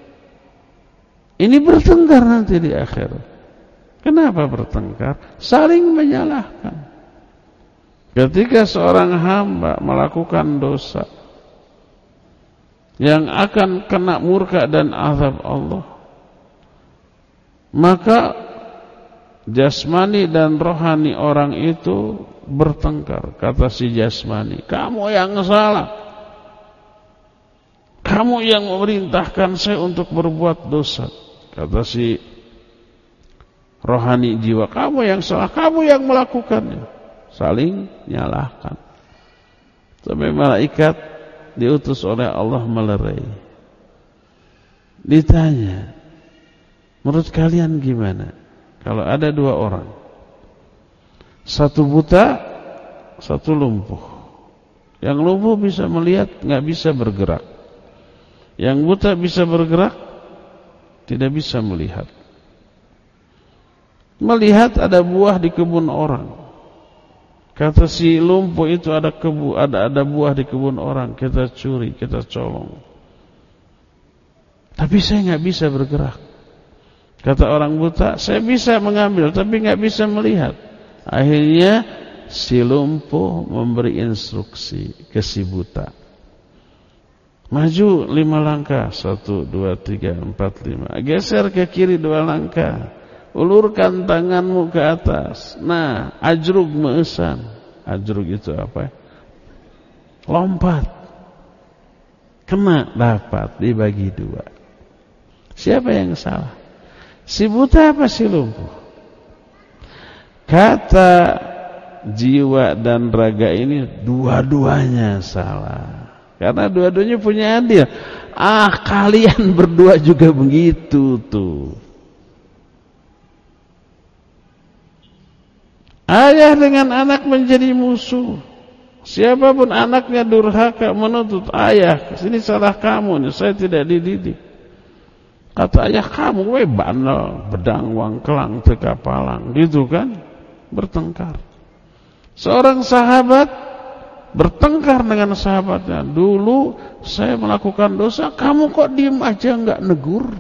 Ini bertengkar nanti di akhirat. Kenapa bertengkar? Saling menyalahkan. Ketika seorang hamba melakukan dosa yang akan kena murka dan azab Allah, maka jasmani dan rohani orang itu bertengkar. Kata si jasmani, kamu yang salah, kamu yang memerintahkan saya untuk berbuat dosa. Kata si rohani jiwa, kamu yang salah, kamu yang melakukannya. Saling nyalahkan. Sampai malaikat diutus oleh Allah melerai. Ditanya, menurut kalian gimana kalau ada dua orang, satu buta, satu lumpuh? Yang lumpuh bisa melihat, nggak bisa bergerak. Yang buta bisa bergerak, tidak bisa melihat. Melihat ada buah di kebun orang. Kata si lumpuh itu, ada kebu, ada ada buah di kebun orang, kita curi, kita colong. Tapi saya nggak bisa bergerak. Kata orang buta, saya bisa mengambil tapi nggak bisa melihat. Akhirnya si lumpuh memberi instruksi ke si buta. Maju lima langkah, satu, dua, tiga, empat, lima. Geser ke kiri dua langkah. Ulurkan tanganmu ke atas. Nah, ajrug meesan. Ajrug itu apa? Lompat. Kena, dapat, dibagi dua. Siapa yang salah? Si buta apa si lumpuh? Kata jiwa dan raga ini dua-duanya salah. Karena dua-duanya punya adil. Ah, kalian berdua juga begitu tuh. Ayah dengan anak menjadi musuh. Siapapun anaknya durhaka menuntut ayah, sini salah kamu nih, saya tidak dididik. Kata ayah, kamu we bandel, bedang wangkelang teka palang, gitu kan? Bertengkar. Seorang sahabat bertengkar dengan sahabatnya. Dulu saya melakukan dosa, kamu kok diem aja nggak negur?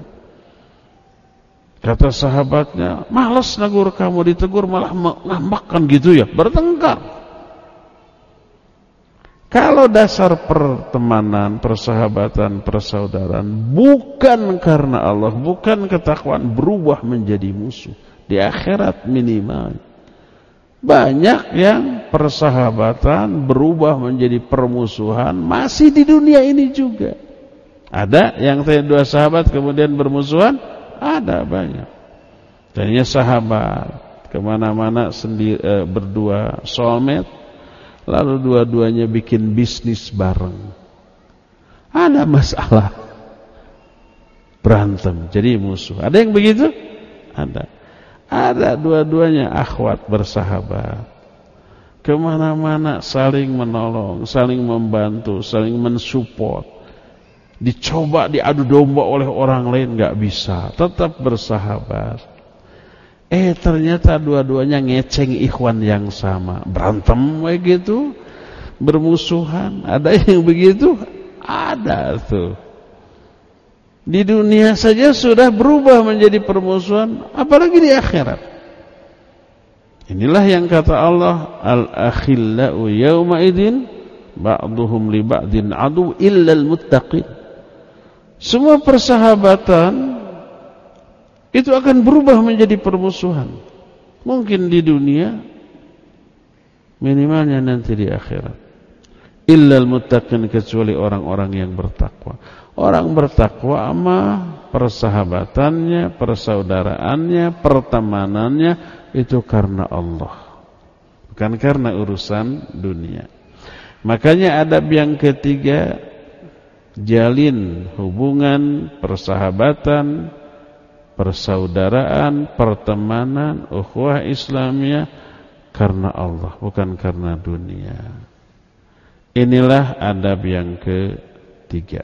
Kata sahabatnya, malas negur kamu, ditegur malah ngambak kan gitu ya. Bertengkar. Kalau dasar pertemanan, persahabatan, persaudaraan bukan karena Allah, bukan ketakwaan, berubah menjadi musuh di akhirat minimal. Banyak yang persahabatan berubah menjadi permusuhan masih di dunia ini juga. Ada yang dua sahabat kemudian bermusuhan, ada banyak. Tadinya sahabat, kemana-mana sendiri, eh, berdua, soulmate, lalu dua-duanya bikin bisnis bareng. Ada masalah, berantem, jadi musuh. Ada yang begitu? Ada. Ada dua-duanya akhwat, bersahabat. Kemana-mana saling menolong, saling membantu, saling mensupport. Dicoba diadu domba oleh orang lain, gak bisa, tetap bersahabat. Eh ternyata dua-duanya ngeceng ikhwan yang sama, berantem kayak gitu, bermusuhan. Ada yang begitu? Ada tuh. Di dunia saja sudah berubah menjadi permusuhan, apalagi di akhirat. Inilah yang kata Allah, al-akhillau yawma idzin ba'duhum li ba'din adu illa al-muttaqin. Semua persahabatan itu akan berubah menjadi permusuhan. Mungkin di dunia, minimalnya nanti di akhirat. Illal muttaqin, kecuali orang-orang yang bertakwa. Orang bertakwa ama persahabatannya, persaudaraannya, pertemanannya itu karena Allah, bukan karena urusan dunia. Makanya adab yang ketiga, jalin hubungan persahabatan, persaudaraan, pertemanan, ukhuwah Islamiyah karena Allah, bukan karena dunia. Inilah adab yang ketiga.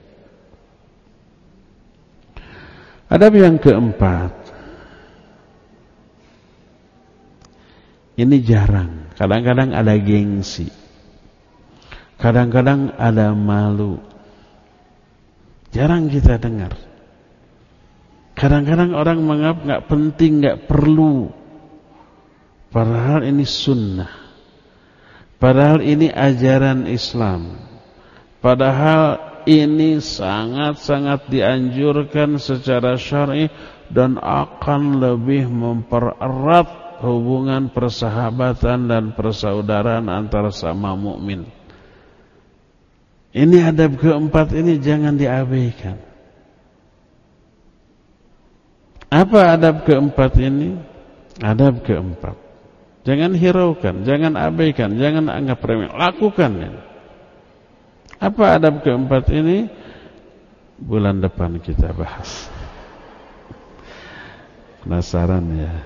Adab yang keempat, ini jarang. Kadang-kadang ada gengsi, kadang-kadang ada malu. Jarang kita dengar. Kadang-kadang orang menganggap gak penting, gak perlu. Padahal ini sunnah. Padahal ini ajaran Islam. Padahal ini sangat-sangat dianjurkan secara syar'i dan akan lebih mempererat hubungan persahabatan dan persaudaraan antara sama mukmin. Ini adab keempat, ini jangan diabaikan. Apa adab keempat ini? Adab keempat, jangan hiraukan, jangan abaikan, jangan anggap remeh, lakukan ini. Apa adab keempat ini? Bulan depan kita bahas. Penasaran ya?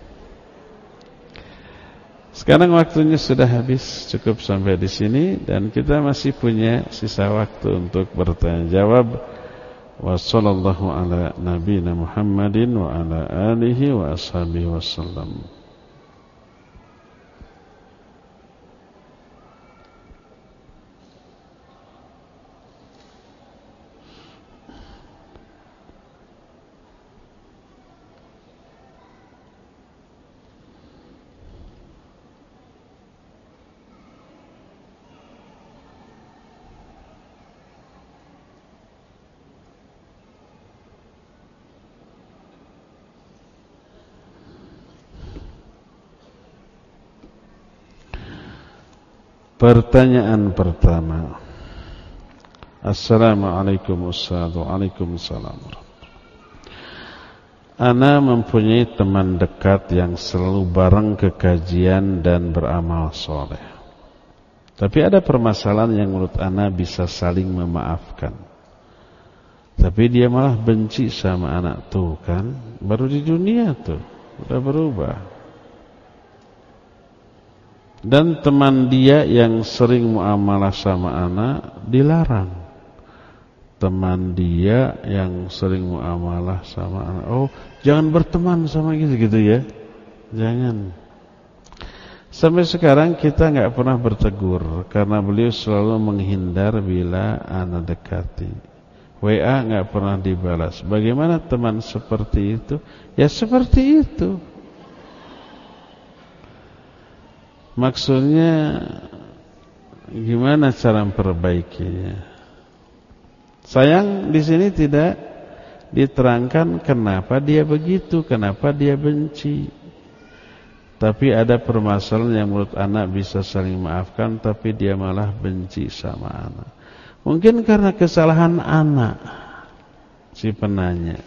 Sekarang waktunya sudah habis, cukup sampai di sini dan kita masih punya sisa waktu untuk bertanya jawab. Wa sallallahu ala nabiyina Muhammadin wa ala alihi wa ashabihi wasallam. Pertanyaan pertama. Assalamualaikum Ustaz. Waalaikumsalam. Ana mempunyai teman dekat yang selalu bareng ke kajian dan beramal soleh. Tapi ada permasalahan yang menurut ana bisa saling memaafkan. Tapi dia malah benci sama anak tuh kan. Baru di dunia tuh udah berubah. Dan teman dia yang sering muamalah sama anak dilarang. Teman dia yang sering muamalah sama anak, oh jangan berteman sama gitu-gitu ya. Jangan. Sampai sekarang kita gak pernah bertegur karena beliau selalu menghindar bila anak dekati. W A gak pernah dibalas. Bagaimana teman seperti itu? Ya seperti itu. Maksudnya gimana cara memperbaikinya? Sayang di sini tidak diterangkan kenapa dia begitu, kenapa dia benci. Tapi ada permasalahan yang menurut anak bisa saling maafkan, tapi dia malah benci sama anak. Mungkin karena kesalahan anak si penanya.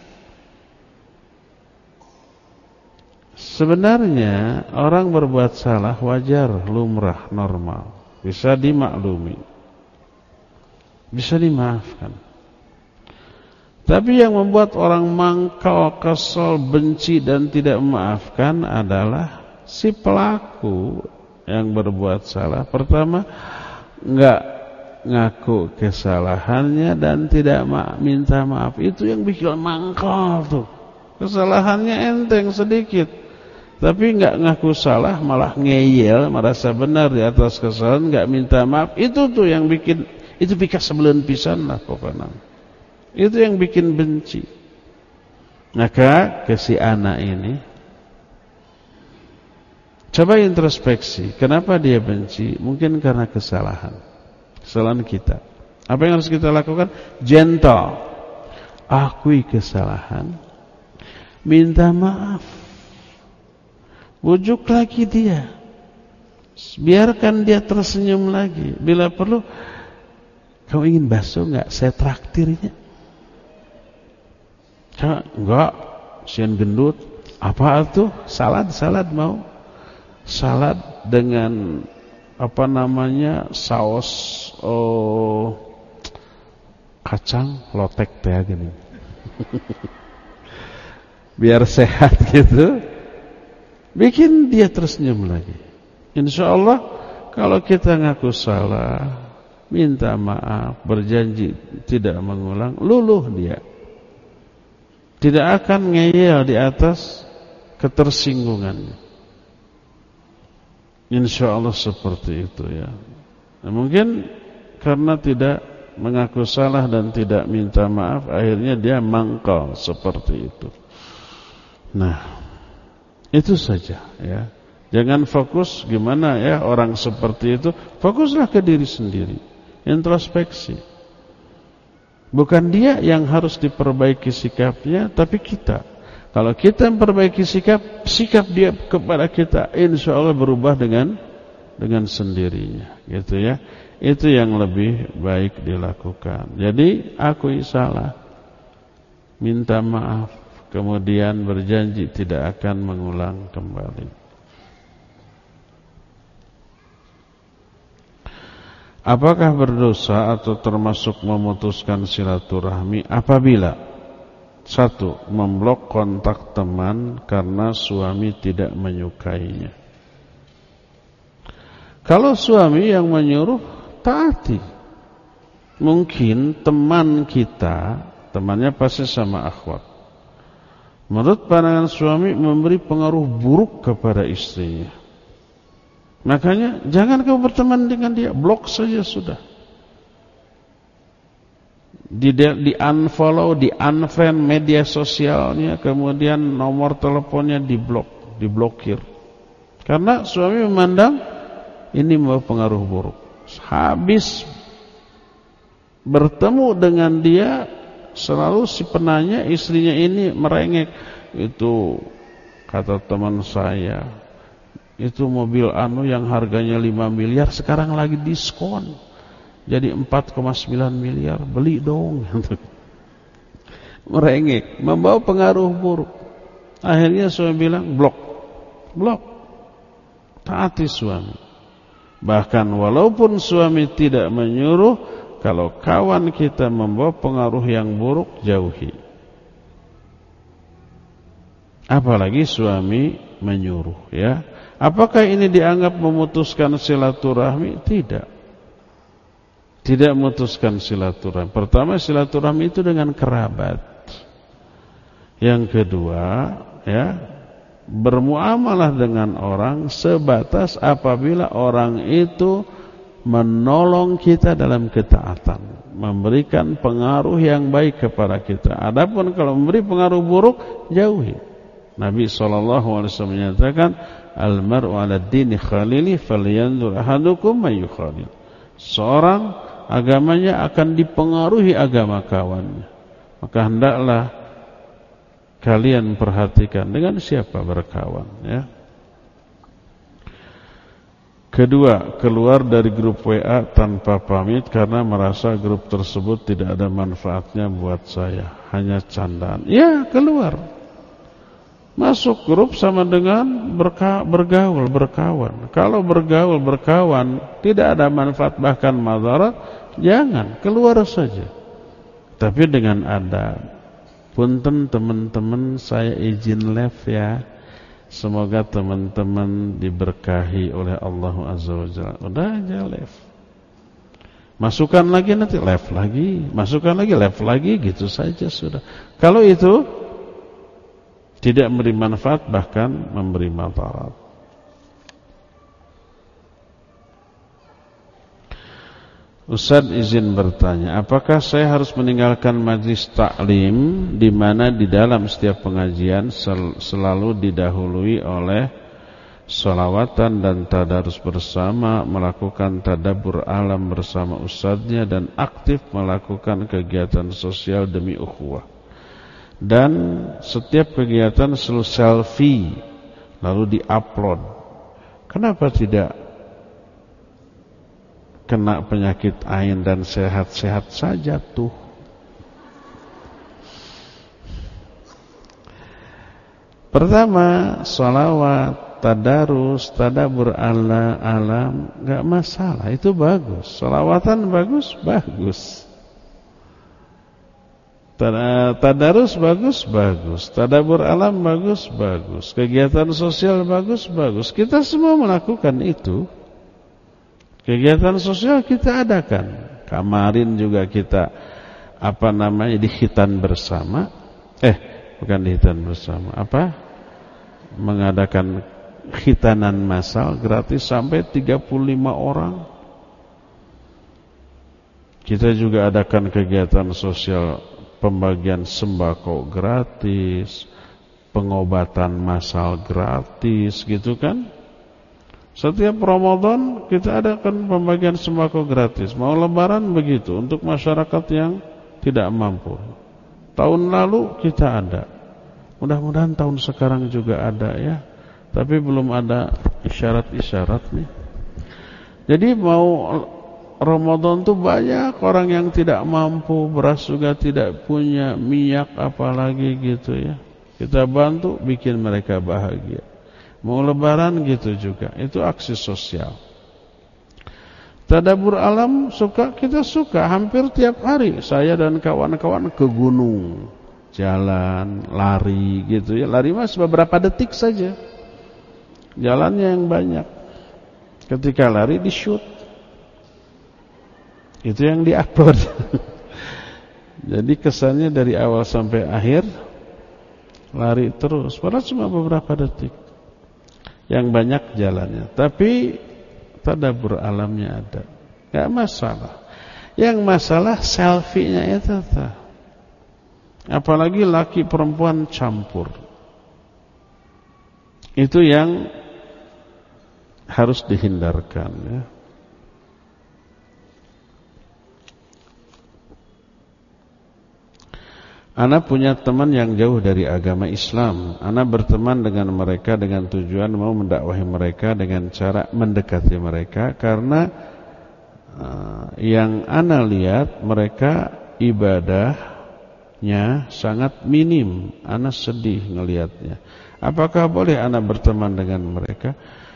Sebenarnya orang berbuat salah wajar, lumrah, normal, bisa dimaklumi, bisa dimaafkan. Tapi yang membuat orang mangkal, kesal, benci dan tidak memaafkan adalah si pelaku yang berbuat salah. Pertama, enggak ngaku kesalahannya dan tidak ma- minta maaf. Itu yang bikin mangkal tuh. Kesalahannya enteng sedikit, tapi enggak ngaku salah, malah ngeyel, merasa benar di atas kesalahan, enggak minta maaf. Itu tuh yang bikin, itu bikin sebelen pisan lah pokoknya. Itu yang bikin benci. Maka ke si anak ini, coba introspeksi, kenapa dia benci? Mungkin karena kesalahan, kesalahan kita. Apa yang harus kita lakukan? Gentle, akui kesalahan, minta maaf, bujuk lagi dia, biarkan dia tersenyum lagi. Bila perlu, kau ingin bakso enggak? Saya traktirnya. Enggak, sian gendut. Apa itu? Salad, salad mau. Salad dengan apa namanya? Saus oh, kacang lotek teh gini. Biar sehat gitu. Bikin dia tersenyum lagi. Insyaallah kalau kita ngaku salah, minta maaf, berjanji tidak mengulang, luluh dia. Tidak akan ngeyel di atas ketersinggungannya. Insyaallah seperti itu ya. Nah, mungkin karena tidak mengaku salah dan tidak minta maaf, akhirnya dia mangkal seperti itu. Nah, itu saja ya. Jangan fokus gimana ya orang seperti itu. Fokuslah ke diri sendiri. Introspeksi. Bukan dia yang harus diperbaiki sikapnya, tapi kita. Kalau kita memperbaiki sikap, sikap dia kepada kita insya Allah berubah dengan dengan sendirinya, gitu ya. Itu yang lebih baik dilakukan. Jadi akui salah, minta maaf, kemudian berjanji tidak akan mengulang kembali. Apakah berdosa atau termasuk memutuskan silaturahmi apabila satu, memblok kontak teman karena suami tidak menyukainya? Kalau suami yang menyuruh, taati. Mungkin teman kita, temannya pasti sama akhwat, menurut pandangan suami memberi pengaruh buruk kepada istrinya. Makanya jangan kau berteman dengan dia, blok saja sudah. Di, di unfollow, di unfriend media sosialnya, kemudian nomor teleponnya di blok, diblokir. Karena suami memandang ini membawa pengaruh buruk. Habis bertemu dengan dia, selalu si penanya istrinya ini merengek. Itu kata teman saya, itu mobil anu yang harganya lima miliar sekarang lagi diskon jadi empat koma sembilan miliar, beli dong. Merengek, membawa pengaruh buruk. Akhirnya suami bilang blok, blok. Taati suami. Bahkan walaupun suami tidak menyuruh, kalau kawan kita membawa pengaruh yang buruk, jauhi. Apalagi suami menyuruh, ya. Apakah ini dianggap memutuskan silaturahmi? Tidak. Tidak memutuskan silaturahmi. Pertama, silaturahmi itu dengan kerabat. Yang kedua, ya, bermuamalah dengan orang sebatas apabila orang itu menolong kita dalam ketaatan, memberikan pengaruh yang baik kepada kita. Adapun kalau memberi pengaruh buruk, jauhi. Nabi sallallahu alaihi wasallam menyatakan, al-mar'u 'ala dini khalili falyanzur ahadukum may yukhalil. Seorang agamanya akan dipengaruhi agama kawannya. Maka hendaklah kalian perhatikan dengan siapa berkawan, ya. Kedua, keluar dari grup W A tanpa pamit karena merasa grup tersebut tidak ada manfaatnya buat saya, hanya candaan. Ya, keluar. Masuk grup sama dengan berka, bergaul, berkawan. Kalau bergaul, berkawan tidak ada manfaat bahkan madarat, jangan, keluar saja. Tapi dengan adab. Punten teman-teman, saya izin live ya. Semoga teman-teman diberkahi oleh Allah Azza wa Jalla. Udah aja live. Masukkan lagi nanti live lagi, masukkan lagi live lagi, gitu saja sudah. Kalau itu tidak memberi manfaat bahkan memberi madarat. Ustaz izin bertanya, apakah saya harus meninggalkan majlis taklim di mana di dalam setiap pengajian sel selalu didahului oleh sholawatan dan tadarus bersama, melakukan tadabbur alam bersama ustadznya dan aktif melakukan kegiatan sosial demi ukhuwah. Dan setiap kegiatan selalu selfie lalu diupload. Kenapa tidak kena penyakit ain dan sehat-sehat saja tuh? Pertama, sholawat, tadarus, tadabbur ala alam enggak masalah, itu bagus. Sholawatan bagus, bagus. Tadarus bagus, bagus. Tadabbur alam bagus, bagus. Kegiatan sosial bagus, bagus. Kita semua melakukan itu. Kegiatan sosial kita adakan. Kemarin juga kita apa namanya di khitan bersama. Eh, bukan di khitan bersama. Apa? Mengadakan khitanan massal gratis sampai tiga puluh lima orang. Kita juga adakan kegiatan sosial, pembagian sembako gratis, pengobatan massal gratis, gitu kan? Setiap Ramadan kita adakan pembagian sembako gratis. Mau lebaran begitu untuk masyarakat yang tidak mampu. Tahun lalu kita ada. Mudah-mudahan tahun sekarang juga ada ya. Tapi belum ada isyarat-isyarat nih. Jadi mau Ramadan tuh banyak orang yang tidak mampu, beras juga tidak punya, minyak apalagi gitu ya. Kita bantu bikin mereka bahagia. Mau lebaran gitu juga. Itu aksi sosial. Tadabbur alam suka, kita suka hampir tiap hari. Saya dan kawan-kawan ke gunung, jalan, lari gitu ya. Lari mas beberapa detik saja. Jalannya yang banyak. Ketika lari di shoot. Itu yang di-upload. Jadi kesannya dari awal sampai akhir lari terus, padahal cuma beberapa detik. Yang banyak jalannya, tapi tadabbur alamnya ada. Enggak masalah. Yang masalah selfie-nya itu tuh. Apalagi laki perempuan campur. Itu yang harus dihindarkan ya. Ana punya teman yang jauh dari agama Islam. Ana berteman dengan mereka dengan tujuan mau mendakwahi mereka dengan cara mendekati mereka. Karena uh, yang ana lihat mereka ibadahnya sangat minim. Ana sedih ngelihatnya. Apakah boleh ana berteman dengan mereka?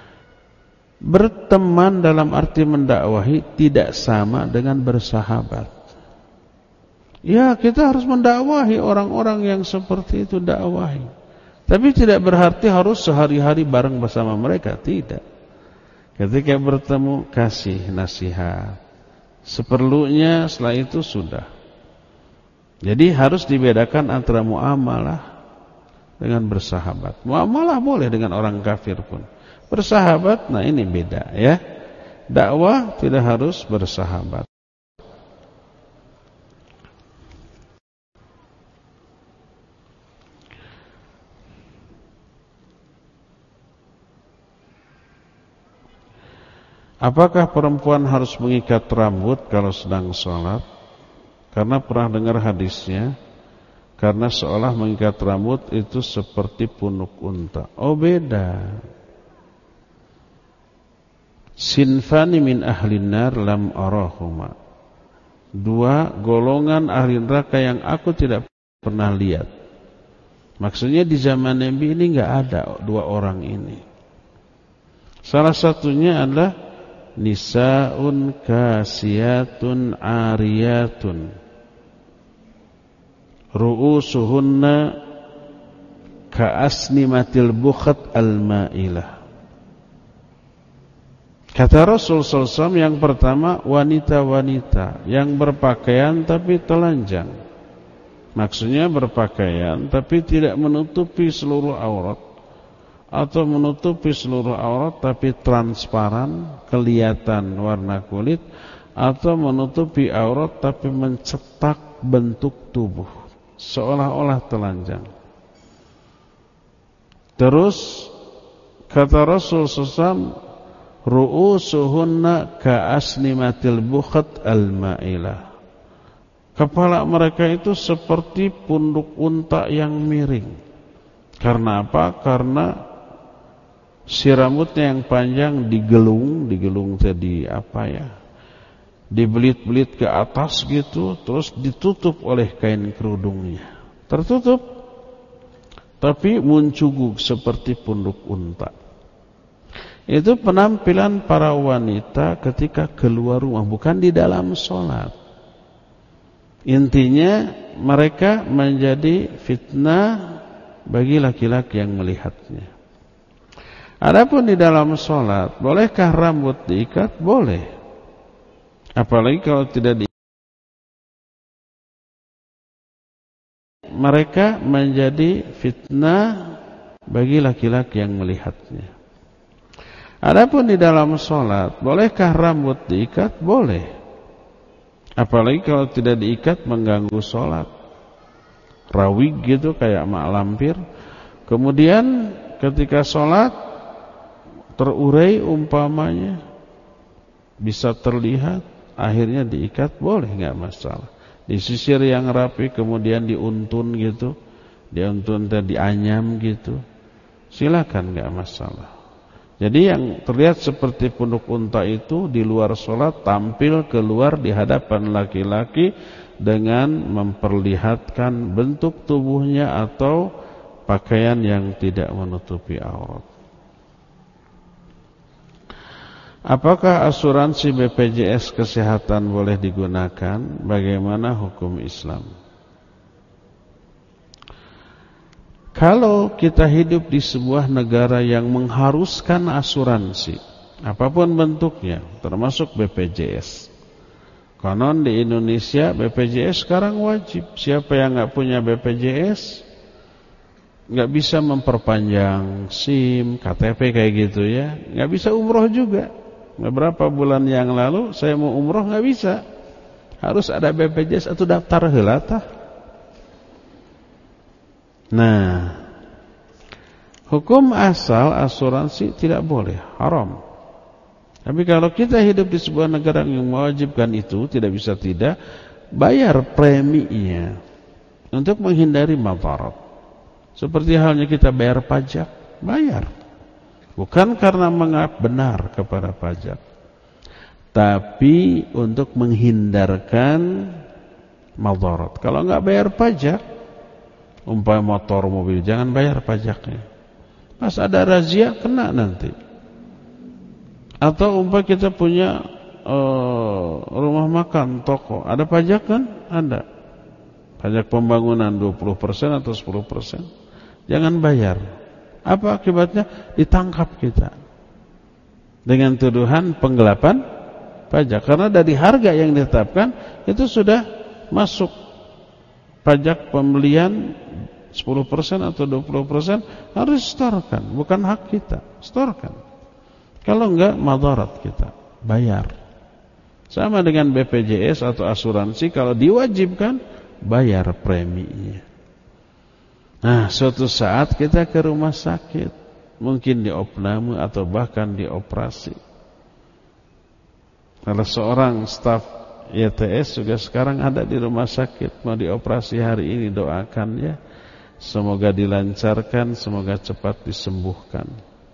Berteman dalam arti mendakwahi tidak sama dengan bersahabat. Ya, kita harus mendakwahi orang-orang yang seperti itu, dakwahi. Tapi tidak berarti harus sehari-hari bareng bersama mereka, tidak. Ketika bertemu, kasih nasihat. Seperlunya, setelah itu sudah. Jadi harus dibedakan antara muamalah dengan bersahabat. Muamalah boleh dengan orang kafir pun. Bersahabat, nah ini beda ya. Dakwah tidak harus bersahabat. Apakah perempuan harus mengikat rambut kalau sedang sholat? Karena pernah dengar hadisnya, karena seolah mengikat rambut itu seperti punuk unta. Oh, beda. Sinfani min ahlin nar lam arahuma. Dua golongan ahli neraka yang aku tidak pernah lihat. Maksudnya di zaman Nabi ini enggak ada dua orang ini. Salah satunya adalah nisaun kasiyatun ariyatun ru'usuhunna ka'asnimatil bukhat al-ma'ilah. Kata Rasul sallallahu alaihi wasallam, yang pertama wanita-wanita yang berpakaian tapi telanjang. Maksudnya berpakaian tapi tidak menutupi seluruh aurat, atau menutupi seluruh aurat tapi transparan, kelihatan warna kulit, atau menutupi aurat tapi mencetak bentuk tubuh seolah-olah telanjang. Terus kata Rasul sallallahu alaihi wasallam, ru'usuhunna ka'asnimatil bukhat al-ma'ilah. Kepala mereka itu seperti punduk unta yang miring. Karena apa? Karena si rambutnya yang panjang digelung, digelung tadi apa ya? Dibelit-belit ke atas gitu, terus ditutup oleh kain kerudungnya. Tertutup, tapi muncuguk seperti punduk unta. Itu penampilan para wanita ketika keluar rumah, bukan di dalam sholat. Intinya mereka menjadi fitnah bagi laki-laki yang melihatnya. Adapun di dalam sholat, bolehkah rambut diikat? Boleh. Apalagi kalau tidak diikat, mereka menjadi fitnah bagi laki-laki yang melihatnya. Adapun di dalam sholat, bolehkah rambut diikat? Boleh. Apalagi kalau tidak diikat mengganggu sholat. Rawig gitu kayak mak lampir. Kemudian ketika sholat terurai umpamanya, bisa terlihat, akhirnya diikat, boleh, nggak masalah. Disisir yang rapi, kemudian diuntun gitu, diuntun tadi dianyam gitu, silakan, nggak masalah. Jadi yang terlihat seperti punduk unta itu di luar sholat tampil keluar di hadapan laki-laki dengan memperlihatkan bentuk tubuhnya atau pakaian yang tidak menutupi aurat. Apakah asuransi B P J S kesehatan boleh digunakan? Bagaimana hukum Islam? Kalau kita hidup di sebuah negara yang mengharuskan asuransi, apapun bentuknya, termasuk B P J S. Konon di Indonesia B P J S sekarang wajib. Siapa yang nggak punya B P J S nggak bisa memperpanjang SIM, K T P kayak gitu ya, nggak bisa umroh juga. Beberapa bulan yang lalu saya mau umroh nggak bisa, harus ada B P J S atau daftar heula tah. Nah, hukum asal asuransi tidak boleh, haram. Tapi kalau kita hidup di sebuah negara yang mewajibkan itu, tidak bisa tidak, bayar preminya untuk menghindari madarat. Seperti halnya kita bayar pajak, bayar. Bukan karena menganggap benar kepada pajak, tapi untuk menghindarkan madarat. Kalau enggak bayar pajak, umpama motor, mobil, jangan bayar pajaknya. Pas ada razia kena nanti. Atau umpama kita punya uh, rumah makan, toko, ada pajak kan? Ada. Pajak pembangunan dua puluh persen atau sepuluh persen. Jangan bayar. Apa akibatnya? Ditangkap kita dengan tuduhan penggelapan pajak. Karena dari harga yang ditetapkan itu sudah masuk pajak pembelian sepuluh persen atau dua puluh persen, harus setorkan, bukan hak kita, setorkan. Kalau enggak, madarat kita, bayar. Sama dengan B P J S atau asuransi, kalau diwajibkan, bayar preminya. Nah, suatu saat kita ke rumah sakit, mungkin diopname atau bahkan dioperasi. Kalau seorang staf Y T S juga sekarang ada di rumah sakit, mau dioperasi hari ini, doakan ya. Semoga dilancarkan, semoga cepat disembuhkan.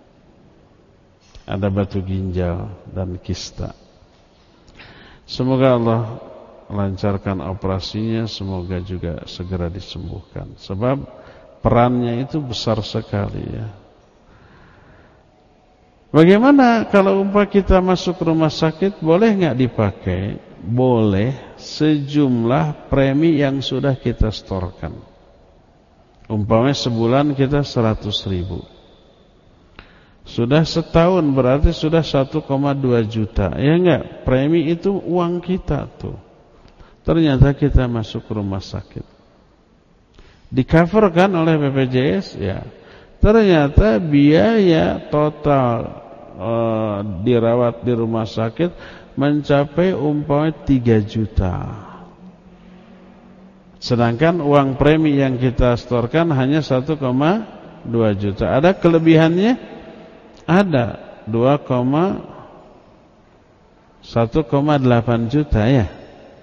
Ada batu ginjal dan kista. Semoga Allah lancarkan operasinya, semoga juga segera disembuhkan. Sebab perannya itu besar sekali ya. Bagaimana kalau umpah kita masuk rumah sakit, boleh nggak dipakai? Boleh, sejumlah premi yang sudah kita setorkan. Umpamanya sebulan kita seratus ribu. Sudah setahun berarti sudah satu koma dua juta. Ya enggak? Premi itu uang kita tuh. Ternyata kita masuk rumah sakit. Di-cover kan oleh B P J S? Ya. Ternyata biaya total e, dirawat di rumah sakit mencapai umpamanya tiga juta. Sedangkan uang premi yang kita setorkan hanya satu koma dua juta. Ada kelebihannya? Ada. dua koma satu koma delapan juta ya.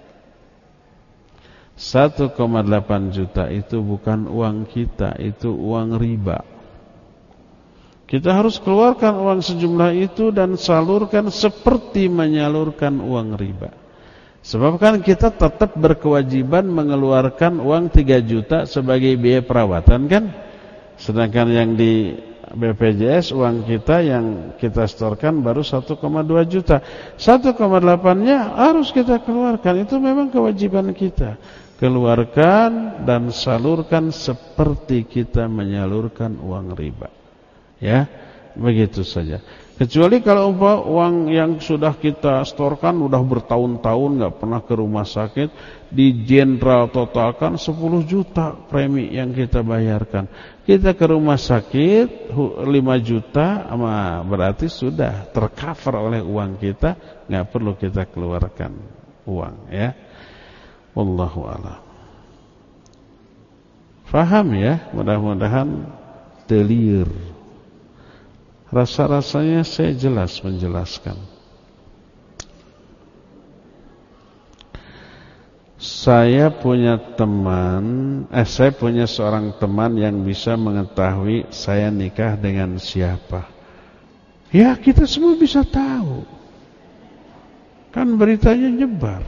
satu koma delapan juta itu bukan uang kita, itu uang riba. Kita harus keluarkan uang sejumlah itu dan salurkan seperti menyalurkan uang riba. Sebab kan kita tetap berkewajiban mengeluarkan uang tiga juta sebagai biaya perawatan kan. Sedangkan yang di B P J S uang kita yang kita setorkan baru satu koma dua juta. satu koma delapan-nya harus kita keluarkan. Itu memang kewajiban kita. Keluarkan dan salurkan seperti kita menyalurkan uang riba. Ya, begitu saja. Kecuali kalau umpah uang yang sudah kita setorkan udah bertahun-tahun nggak pernah ke rumah sakit, di jenderal totalkan sepuluh juta premi yang kita bayarkan. Kita ke rumah sakit lima juta, berarti sudah tercover oleh uang kita, nggak perlu kita keluarkan uang ya. Wallahu a'lam. Faham ya? Mudah-mudahan telir. Rasa-rasanya saya jelas menjelaskan. Saya punya teman, eh saya punya seorang teman yang bisa mengetahui saya nikah dengan siapa. Ya, kita semua bisa tahu. Kan beritanya nyebar.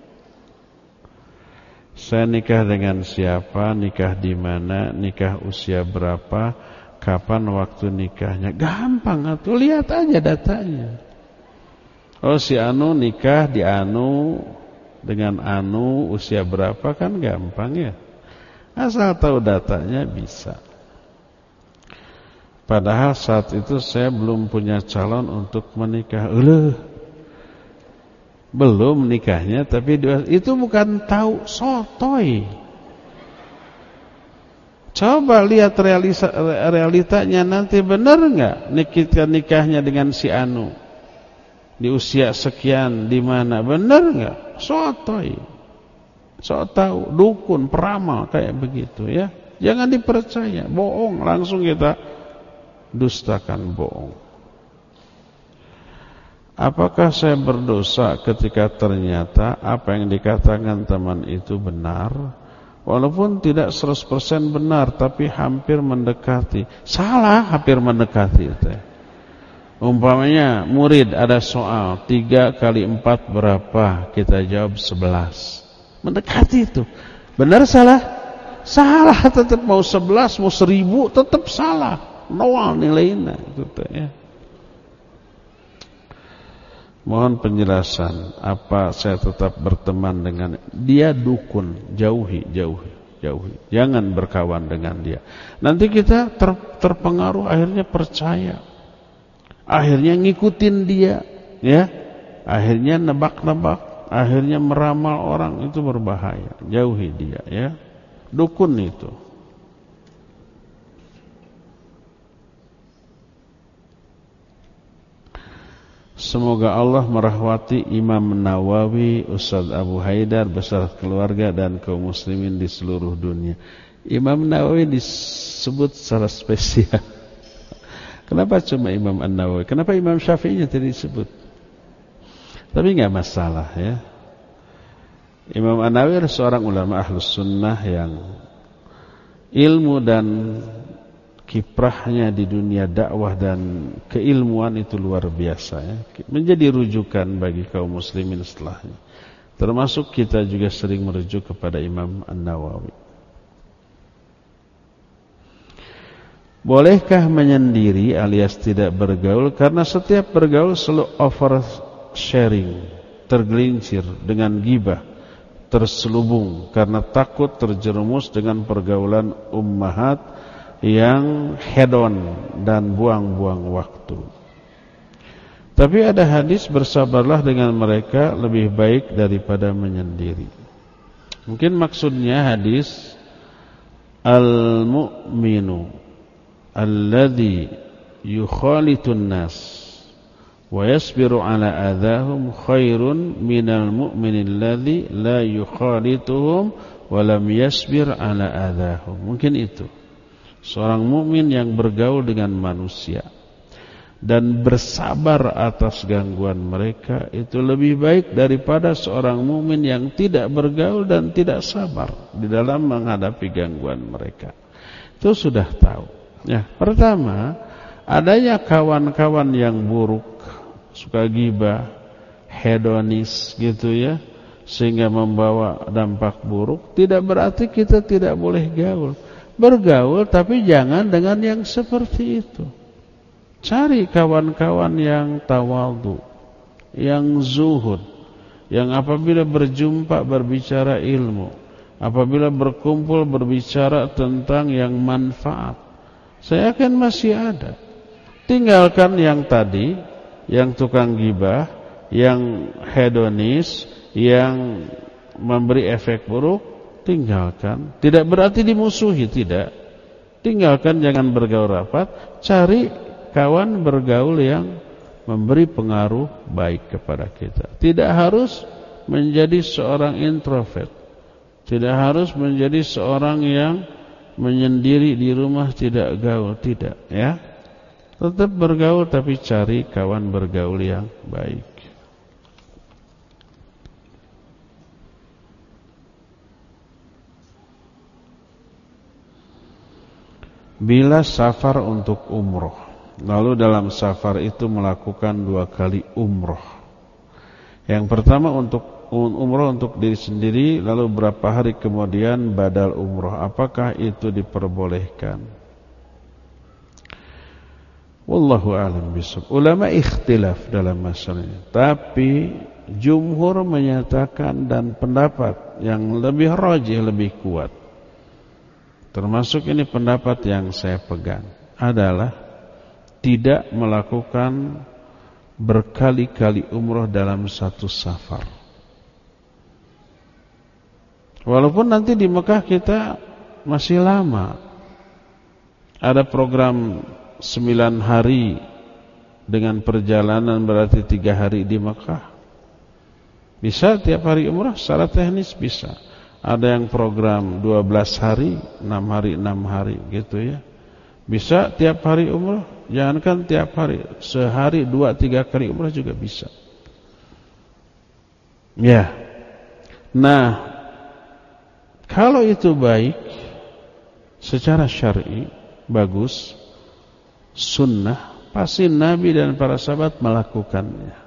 Saya nikah dengan siapa, nikah di mana, nikah usia berapa, kapan waktu nikahnya. Gampang atuh, lihat aja datanya. Oh, si Anu nikah di Anu dengan Anu usia berapa, kan gampang ya. Asal tahu datanya bisa. Padahal saat itu saya belum punya calon untuk menikah. Uleh, belum nikahnya, tapi itu bukan tahu, sotoy. Coba lihat realisa, realitanya nanti, benar nggak nikah nikahnya dengan si Anu di usia sekian di mana, benar nggak? Sotoy, so tahu, dukun, peramal kayak begitu ya. Jangan dipercaya, bohong, langsung kita dustakan bohong. Apakah saya berdosa ketika ternyata apa yang dikatakan teman itu benar? Walaupun tidak seratus persen benar, tapi hampir mendekati. Salah, hampir mendekati. Umpamanya murid ada soal, tiga kali empat berapa? Kita jawab sebelas. Mendekati itu. Benar salah? Salah, tetap mau sebelas, mau seribu, tetap salah. Nol nilainya. Gitu, ya. Mohon penjelasan, apa saya tetap berteman dengan dia? Dukun, jauhi, jauhi, jauhi. Jangan berkawan dengan dia. Nanti kita ter, terpengaruh, akhirnya percaya. Akhirnya ngikutin dia, ya. Akhirnya nebak-nebak, akhirnya meramal orang, itu berbahaya. Jauhi dia, ya. Dukun itu. Semoga Allah merahmati Imam Nawawi, Ustaz Abu Haidar beserta keluarga dan kaum muslimin di seluruh dunia. Imam Nawawi disebut secara spesial. Kenapa cuma Imam An-Nawawi? Kenapa Imam Syafi'inya tidak disebut? Tapi nggak masalah ya. Imam An-Nawawi seorang ulama Ahlus Sunnah yang ilmu dan kiprahnya di dunia dakwah dan keilmuan itu luar biasa ya. Menjadi rujukan bagi kaum muslimin setelahnya. Termasuk kita juga sering merujuk kepada Imam An-Nawawi. Bolehkah menyendiri alias tidak bergaul? Karena setiap bergaul selalu over sharing, tergelincir dengan ghibah, terselubung karena takut terjerumus dengan pergaulan ummahat yang hedon dan buang-buang waktu. Tapi ada hadis, bersabarlah dengan mereka lebih baik daripada menyendiri. Mungkin maksudnya hadis al-mu'minu alladhi yukhalitun nas wa yasbiru ala adahum khairun minal mu'minil ladzi la yukhalituhum wa lam yasbir ala adahum. Mungkin itu. Seorang mukmin yang bergaul dengan manusia dan bersabar atas gangguan mereka itu lebih baik daripada seorang mukmin yang tidak bergaul dan tidak sabar di dalam menghadapi gangguan mereka. Itu sudah tahu. Ya, pertama, adanya kawan-kawan yang buruk, suka ghibah, hedonis gitu ya, sehingga membawa dampak buruk, tidak berarti kita tidak boleh gaul. Bergaul tapi jangan dengan yang seperti itu. Cari kawan-kawan yang tawadhu, yang zuhud, yang apabila berjumpa berbicara ilmu, apabila berkumpul berbicara tentang yang manfaat. Saya yakin masih ada. Tinggalkan yang tadi, yang tukang ghibah, yang hedonis, yang memberi efek buruk, tinggalkan. Tidak berarti dimusuhi, tidak. Tinggalkan, jangan bergaul rapat. Cari kawan bergaul yang memberi pengaruh baik kepada kita. Tidak harus menjadi seorang introvert. Tidak harus menjadi seorang yang menyendiri di rumah tidak gaul, tidak ya. Tetap bergaul tapi cari kawan bergaul yang baik. Bila safar untuk umroh, lalu dalam safar itu melakukan dua kali umroh. Yang pertama untuk umroh untuk diri sendiri, lalu berapa hari kemudian badal umroh, apakah itu diperbolehkan? Wallahu a'lam bishawab. Ulama ikhtilaf dalam masalah ini, tapi jumhur menyatakan dan pendapat yang lebih rajih, lebih kuat, termasuk ini pendapat yang saya pegang, adalah tidak melakukan berkali-kali umroh dalam satu safar. Walaupun nanti di Mekah kita masih lama. Ada program sembilan hari dengan perjalanan berarti tiga hari di Mekah. Bisa tiap hari umrah secara teknis bisa. Ada yang program dua belas hari, enam hari, enam hari gitu ya. Bisa tiap hari umrah, jangankan tiap hari, sehari dua tiga kali umrah juga bisa. Ya. Nah, kalau itu baik secara syar'i, bagus, sunnah, pasti Nabi dan para sahabat melakukannya.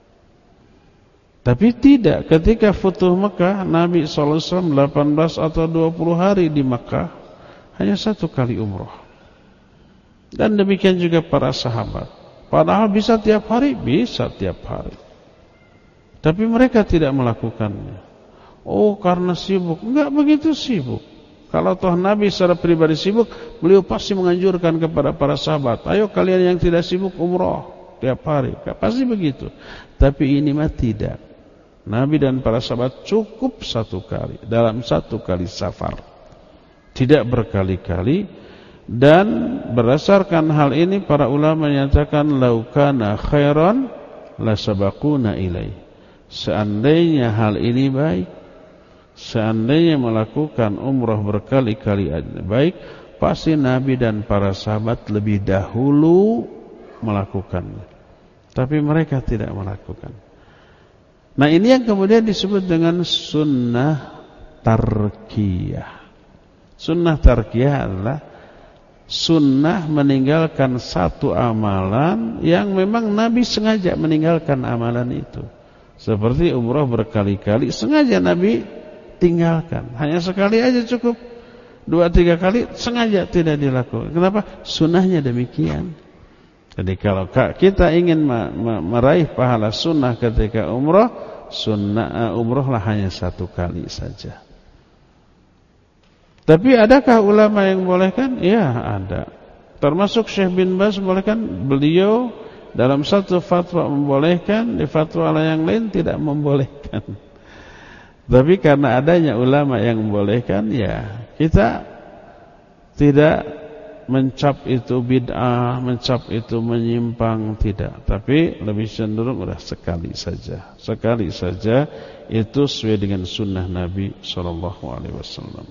Tapi tidak ketika Futuh Mekah, Nabi shallallahu alaihi wasallam delapan belas atau dua puluh hari di Mekah, hanya satu kali umroh. Dan demikian juga para sahabat. Padahal bisa tiap hari, bisa tiap hari. Tapi mereka tidak melakukannya. Oh, karena sibuk. Enggak begitu sibuk. Kalau toh Nabi secara pribadi sibuk, beliau pasti menganjurkan kepada para sahabat, ayo kalian yang tidak sibuk umroh tiap hari. Pasti begitu. Tapi ini mah tidak. Nabi dan para sahabat cukup satu kali, dalam satu kali safar, tidak berkali-kali. Dan berdasarkan hal ini para ulama menyatakan laukana khairan lasabaquna ilaih. Seandainya hal ini baik, seandainya melakukan umrah berkali-kali baik, pasti Nabi dan para sahabat lebih dahulu melakukannya. Tapi mereka tidak melakukan. Nah, ini yang kemudian disebut dengan sunnah tarkiyah. Sunnah tarkiyah adalah sunnah meninggalkan satu amalan yang memang Nabi sengaja meninggalkan amalan itu. Seperti umrah berkali-kali sengaja Nabi tinggalkan. Hanya sekali aja cukup. Dua tiga kali sengaja tidak dilakukan. Kenapa? Sunnahnya demikian. Jadi kalau kita ingin meraih pahala sunnah ketika umrah, sunnah umrahlah hanya satu kali saja. Tapi adakah ulama yang membolehkan? Ya, ada. Termasuk Syekh bin Baz membolehkan. Beliau dalam satu fatwa membolehkan, di fatwa yang lain tidak membolehkan. Tapi karena adanya ulama yang membolehkan, ya kita tidak mencap itu bid'ah, mencap itu menyimpang, tidak. Tapi lebih cenderung udah sekali saja. Sekali saja itu sesuai dengan sunnah Nabi shallallahu alaihi wasallam.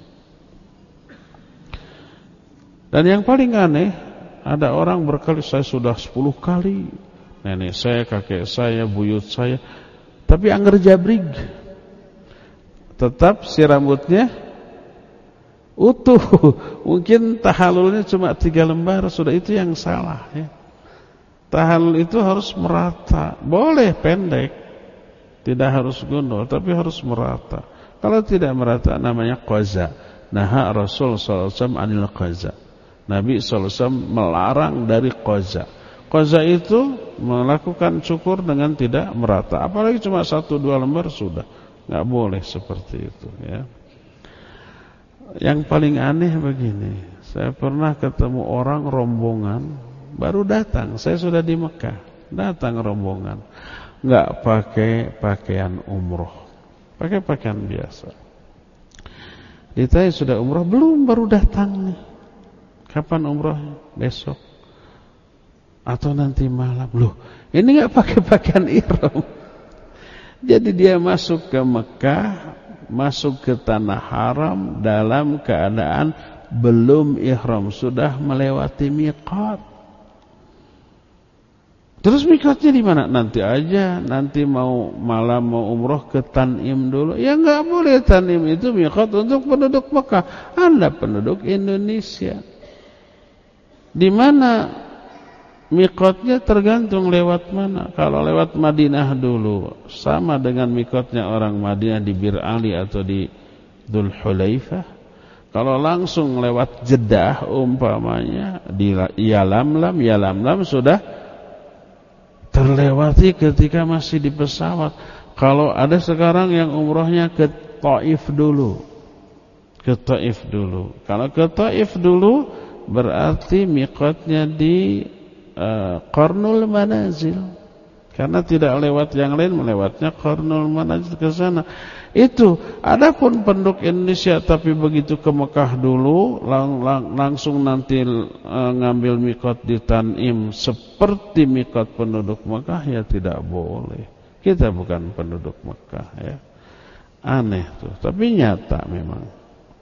Dan yang paling aneh, ada orang berkali, saya sudah sepuluh kali, nenek saya, kakek saya, buyut saya, tapi angger jabrig, tetap si rambutnya utuh. Mungkin tahalulnya cuma tiga lembar, sudah itu yang salah ya. Tahalul itu harus merata. Boleh pendek, tidak harus gondol, tapi harus merata. Kalau tidak merata namanya qaza. Naha Rasul sallallahu alaihi wasallam anil qaza. Nabi sallallahu alaihi wasallam melarang dari qaza. Qaza itu melakukan cukur dengan tidak merata. Apalagi cuma satu dua lembar sudah. Enggak boleh seperti itu ya. Yang paling aneh begini, saya pernah ketemu orang rombongan baru datang, saya sudah di Mekah, datang rombongan, nggak pakai pakaian umroh, pakai pakaian biasa. Ditanya sudah umroh belum, baru datang nih. Kapan umrohnya? Besok atau nanti malam. Loh, ini nggak pakai pakaian ihram. Jadi dia masuk ke Mekah, masuk ke tanah haram dalam keadaan belum ihram, sudah melewati miqat. Terus miqatnya di mana? Nanti aja, nanti mau malam mau umroh ke Tanim dulu. Ya enggak boleh, Tanim itu miqat untuk penduduk Mekah. Anda penduduk Indonesia. Di mana miqatnya tergantung lewat mana. Kalau lewat Madinah dulu sama dengan miqatnya orang Madinah di Bir Ali atau di Dzul Hulaifah. Kalau langsung lewat Jeddah umpamanya di Yalamlam, Yalamlam sudah terlewati ketika masih di pesawat. Kalau ada sekarang yang umrohnya ke Taif dulu, ke Taif dulu. Kalau ke Taif dulu berarti miqatnya di uh, Qarnul Manazil. Karena tidak lewat yang lain, melewatnya Qarnul Manazil ke sana. Itu adapun penduduk Indonesia tapi begitu ke Mekah dulu lang, lang, langsung nanti uh, ngambil miqat di Tanim seperti miqat penduduk Mekah, ya tidak boleh. Kita bukan penduduk Mekah ya. Aneh tuh, tapi nyata memang.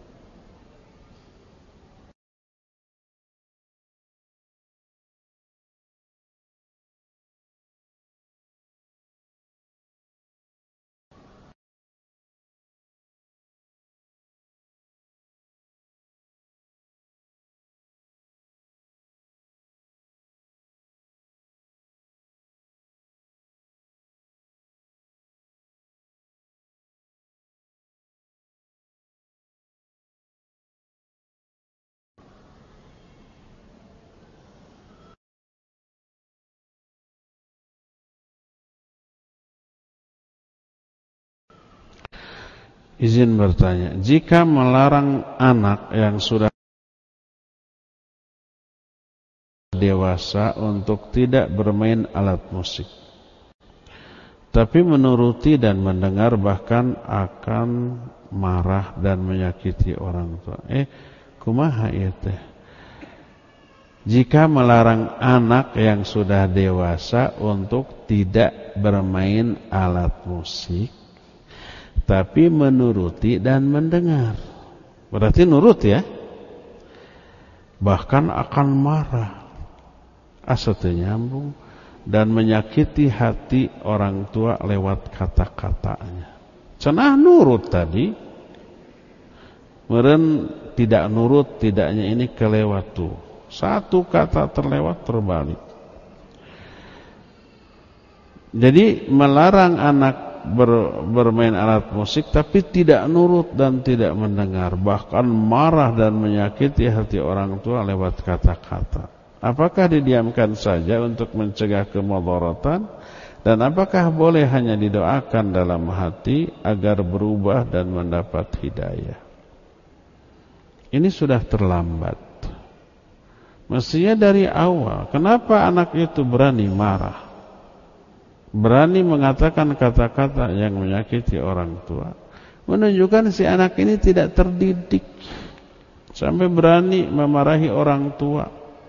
Izin bertanya, jika melarang anak yang sudah dewasa untuk tidak bermain alat musik, tapi menuruti dan mendengar bahkan akan marah dan menyakiti orang tua. Eh, kumaha ieu teh? Jika melarang anak yang sudah dewasa untuk tidak bermain alat musik, tapi menuruti dan mendengar, berarti nurut ya, bahkan akan marah. Asa teu nyambung. dan menyakiti hati orang tua lewat kata-katanya. Cenah nurut tadi, meren tidak nurut, tidaknya ini kelewat tuh. Satu kata terlewat terbalik. Jadi melarang anak ber, bermain alat musik tapi tidak nurut dan tidak mendengar, bahkan marah dan menyakiti hati orang tua lewat kata-kata. Apakah didiamkan saja untuk mencegah kemudaratan, dan apakah boleh hanya didoakan dalam hati agar berubah dan mendapat hidayah? Ini sudah terlambat. Mestinya dari awal. Kenapa anak itu berani marah, berani mengatakan kata-kata yang menyakiti orang tua? Menunjukkan si anak ini tidak terdidik sampai berani memarahi orang tua.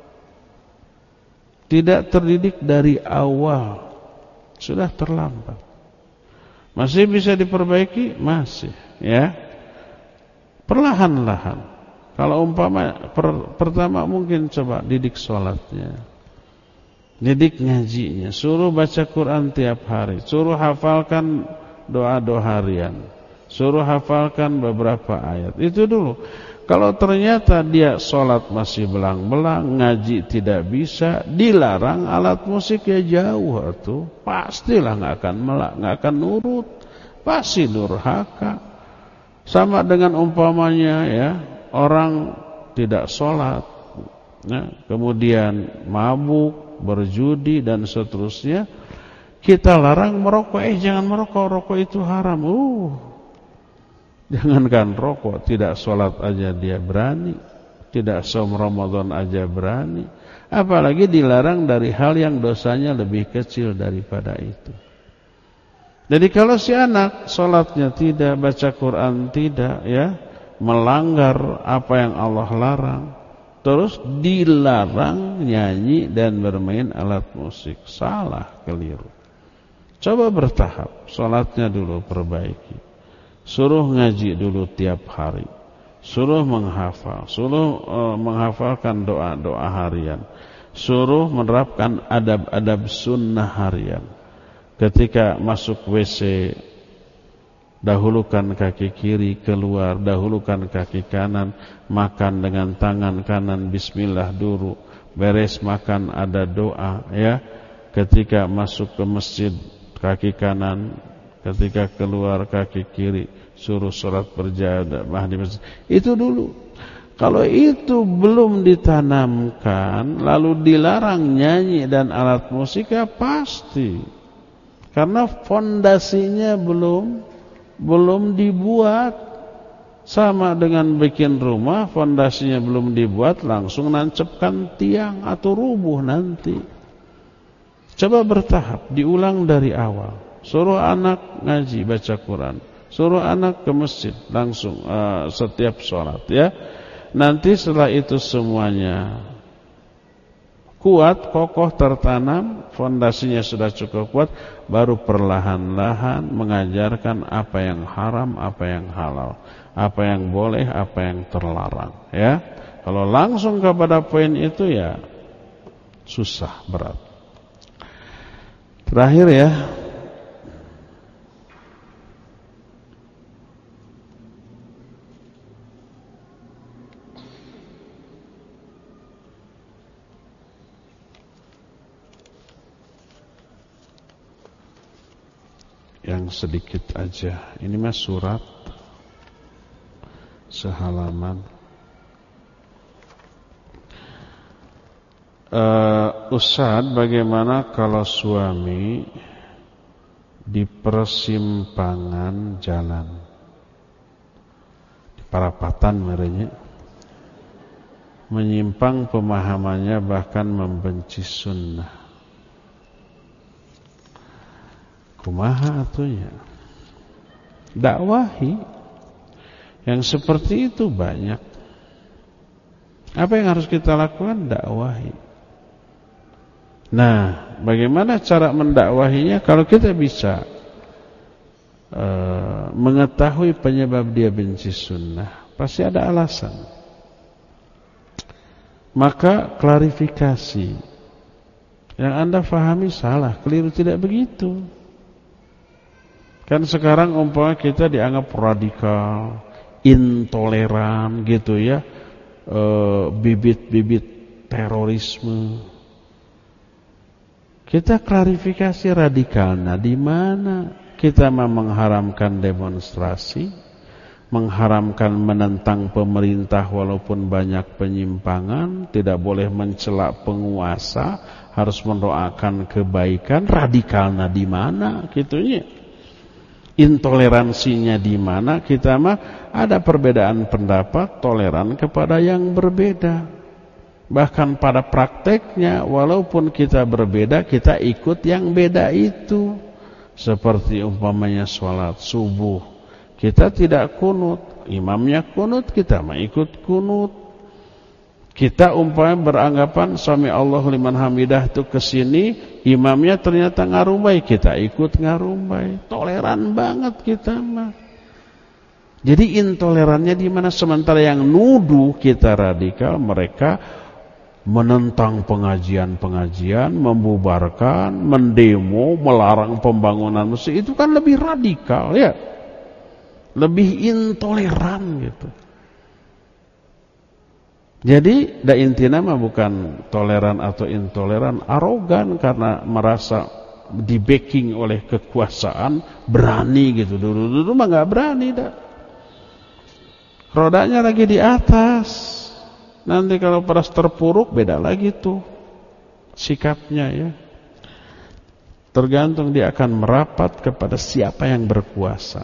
Tidak terdidik dari awal, sudah terlambat. Masih bisa diperbaiki? Masih, ya. Perlahan-lahan. Kalau umpama per, pertama mungkin coba didik sholatnya, didik ngajinya, suruh baca Quran tiap hari, suruh hafalkan doa-doa harian, suruh hafalkan beberapa ayat. Itu dulu. Kalau ternyata dia sholat masih belang-belang, ngaji tidak bisa, dilarang alat musik, ya jauh tuh. Pastilah nggak akan melak, nggak akan nurut, pasti durhaka. Sama dengan umpamanya ya, orang tidak sholat, ya, kemudian mabuk, berjudi dan seterusnya. Kita larang merokok, eh jangan merokok, rokok itu haram. Uh. Jangankan rokok, tidak sholat aja dia berani, tidak saum Ramadan aja berani, apalagi dilarang dari hal yang dosanya lebih kecil daripada itu. Jadi kalau si anak sholatnya tidak, baca Quran tidak, ya, melanggar apa yang Allah larang, terus dilarang nyanyi dan bermain alat musik, salah, keliru. Coba bertahap, sholatnya dulu perbaiki. Suruh ngaji dulu tiap hari, suruh menghafal, suruh uh, menghafalkan doa-doa harian, suruh menerapkan adab-adab sunnah harian. Ketika masuk W C, dahulukan kaki kiri, keluar dahulukan kaki kanan, makan dengan tangan kanan, bismillah dulu, beres makan ada doa, ya. Ketika masuk ke masjid kaki kanan, ketika keluar kaki kiri, suruh sholat berjamaah di masjid. Itu dulu. Kalau itu belum ditanamkan, lalu dilarang nyanyi dan alat musik, ya pasti. Karena fondasinya belum belum dibuat. Sama dengan bikin rumah, fondasinya belum dibuat, langsung nancapkan tiang atau rubuh nanti. Coba bertahap, diulang dari awal. Suruh anak ngaji, baca Quran, suruh anak ke masjid langsung uh, setiap sholat, ya. Nanti setelah itu semuanya kuat, kokoh, tertanam, fondasinya sudah cukup kuat, baru perlahan-lahan mengajarkan apa yang haram, apa yang halal, apa yang boleh, apa yang terlarang, ya. Kalau langsung kepada poin itu, ya susah, berat. Terakhir, ya, yang sedikit aja. Ini mah surat sehalaman. Uh, Ustaz, bagaimana kalau suami di persimpangan jalan, di parapatan merenya, menyimpang pemahamannya bahkan membenci sunnah? Kumaha atunya? Dakwahi. Yang seperti itu banyak. Apa yang harus kita lakukan? Dakwahi. Nah, bagaimana cara mendakwahinya? Kalau kita bisa uh, mengetahui penyebab dia benci sunnah, pasti ada alasan. Maka klarifikasi. Yang Anda fahami salah, keliru, tidak begitu. Kan sekarang umpama kita dianggap radikal, intoleran gitu ya, e, bibit-bibit terorisme. Kita klarifikasi radikalnya di mana? Kita mau mengharamkan demonstrasi, mengharamkan menentang pemerintah walaupun banyak penyimpangan, tidak boleh mencela penguasa, harus mendoakan kebaikan. Radikalnya di mana? Gitunya. Intoleransinya di mana? Kita mah ada perbedaan pendapat, toleran kepada yang berbeda. Bahkan pada prakteknya, walaupun kita berbeda, kita ikut yang beda itu. Seperti umpamanya sholat subuh, kita tidak kunut, imamnya kunut, kita mah ikut kunut. Kita umpamanya beranggapan sami Allahu liman hamidah itu kesini, imamnya ternyata ngarumbai, kita ikut ngarumbai. Toleran banget kita mah. Jadi intolerannya di mana? Sementara yang nuduh kita radikal, mereka menentang pengajian-pengajian, membubarkan, mendemo, melarang pembangunan masjid. Itu kan lebih radikal ya, lebih intoleran gitu. Jadi da intina mah bukan toleran atau intoleran, arogan karena merasa di backing oleh kekuasaan, berani gitu. Dulu-dulu mah nggak berani dah. Rodanya lagi di atas. Nanti kalau peras terpuruk beda lagi tuh sikapnya ya. Tergantung dia akan merapat kepada siapa yang berkuasa.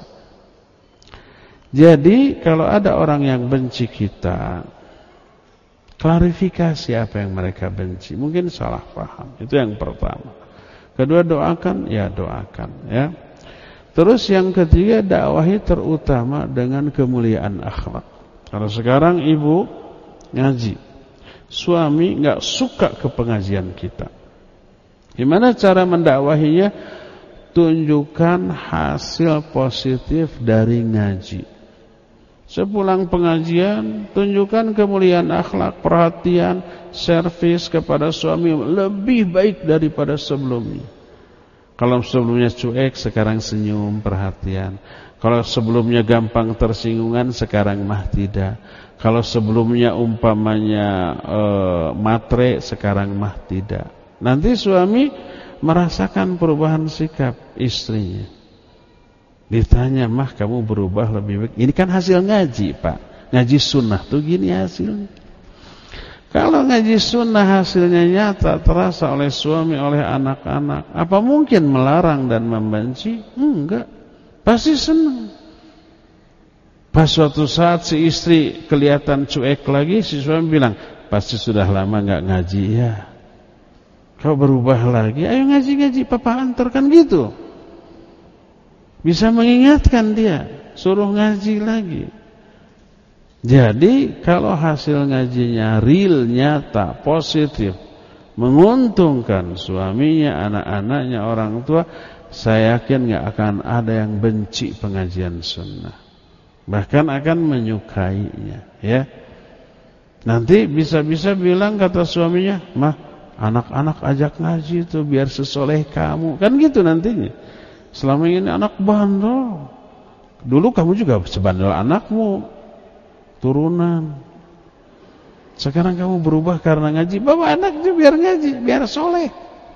Jadi kalau ada orang yang benci kita, klarifikasi apa yang mereka benci. Mungkin salah paham. Itu yang pertama. Kedua, doakan, ya doakan ya. Terus yang ketiga, dakwahi terutama dengan kemuliaan akhlak. Kalau sekarang ibu ngaji, suami nggak suka ke pengajian kita, gimana cara mendakwahinya? Tunjukkan hasil positif dari ngaji. Sepulang pengajian, tunjukkan kemuliaan akhlak, perhatian, servis kepada suami lebih baik daripada sebelumnya. Kalau sebelumnya cuek, sekarang senyum, perhatian. Kalau sebelumnya gampang tersinggungan, sekarang mah tidak. Kalau sebelumnya umpamanya e, matre, sekarang mah tidak. Nanti suami merasakan perubahan sikap istrinya. Ditanya, mah kamu berubah lebih baik. Ini kan hasil ngaji, Pak. Ngaji sunnah tuh gini hasilnya. Kalau ngaji sunnah hasilnya nyata, terasa oleh suami, oleh anak-anak, apa mungkin melarang dan membenci? Enggak. Pasti senang. Pas suatu saat si istri kelihatan cuek lagi, si suami bilang, pasti sudah lama enggak ngaji ya. Kau berubah lagi, ayo ngaji-ngaji, papa antar, kan gitu. Bisa mengingatkan dia, suruh ngaji lagi. Jadi kalau hasil ngajinya real, nyata, positif, menguntungkan suaminya, anak-anaknya, orang tua, saya yakin enggak akan ada yang benci pengajian sunnah. Bahkan akan menyukainya ya. Nanti bisa-bisa bilang kata suaminya, mah anak-anak ajak ngaji itu biar sesoleh kamu, kan gitu nantinya. Selama ini anak bandel, dulu kamu juga sebandel anakmu turunan, sekarang kamu berubah karena ngaji, bawa anaknya biar ngaji, biar soleh.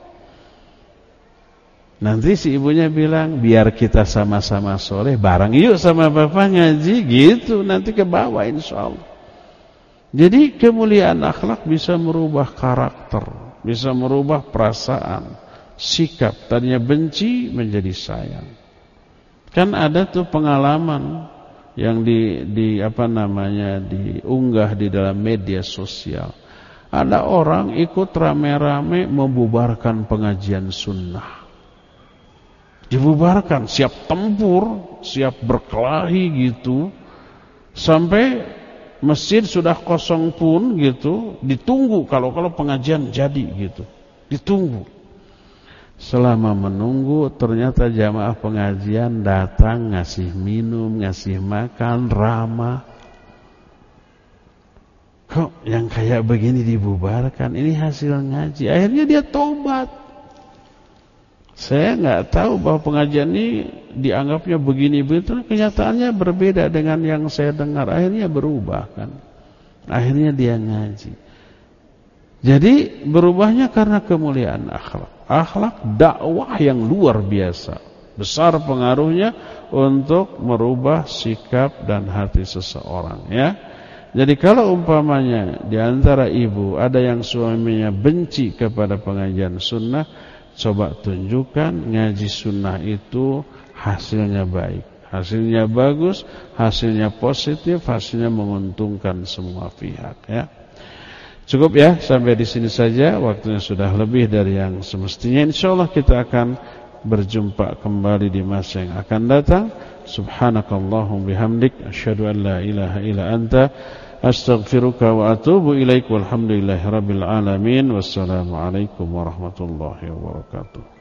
Nanti si ibunya bilang, biar kita sama-sama soleh, bareng yuk sama bapak ngaji, gitu. Nanti ke bawah insya Allah. Jadi kemuliaan akhlak bisa merubah karakter, bisa merubah perasaan, sikap. Tadinya benci menjadi sayang. Kan ada tuh pengalaman yang di, di apa namanya diunggah di dalam media sosial. Ada orang ikut rame-rame membubarkan pengajian sunnah. Dibubarkan, siap tempur, siap berkelahi gitu. Sampai masjid sudah kosong pun gitu, ditunggu kalau kalau pengajian jadi gitu. Ditunggu. Selama menunggu, ternyata jamaah pengajian datang, ngasih minum, ngasih makan, ramah. kok yang kayak begini dibubarkan, ini hasil ngaji. Akhirnya dia tobat. Saya nggak tahu bahwa pengajian ini dianggapnya begini begitu, kenyataannya berbeda dengan yang saya dengar. Akhirnya berubah kan. Akhirnya dia ngaji. Jadi berubahnya karena kemuliaan akhlak. Akhlak dakwah yang luar biasa. Besar pengaruhnya untuk merubah sikap dan hati seseorang, ya. Jadi kalau umpamanya di antara ibu ada yang suaminya benci kepada pengajian sunnah, coba tunjukkan ngaji sunnah itu hasilnya baik, hasilnya bagus, hasilnya positif, hasilnya menguntungkan semua pihak, ya. Cukup ya, sampai di sini saja. Waktunya sudah lebih dari yang semestinya. Insyaallah kita akan berjumpa kembali di masa yang akan datang. Subhanakallahum bihamdik asyhadu an la ilaha illa anta astaghfiruka wa atubu ilaik walhamdulillahi rabbil alamin. Wassalamualaikum warahmatullahi wabarakatuh.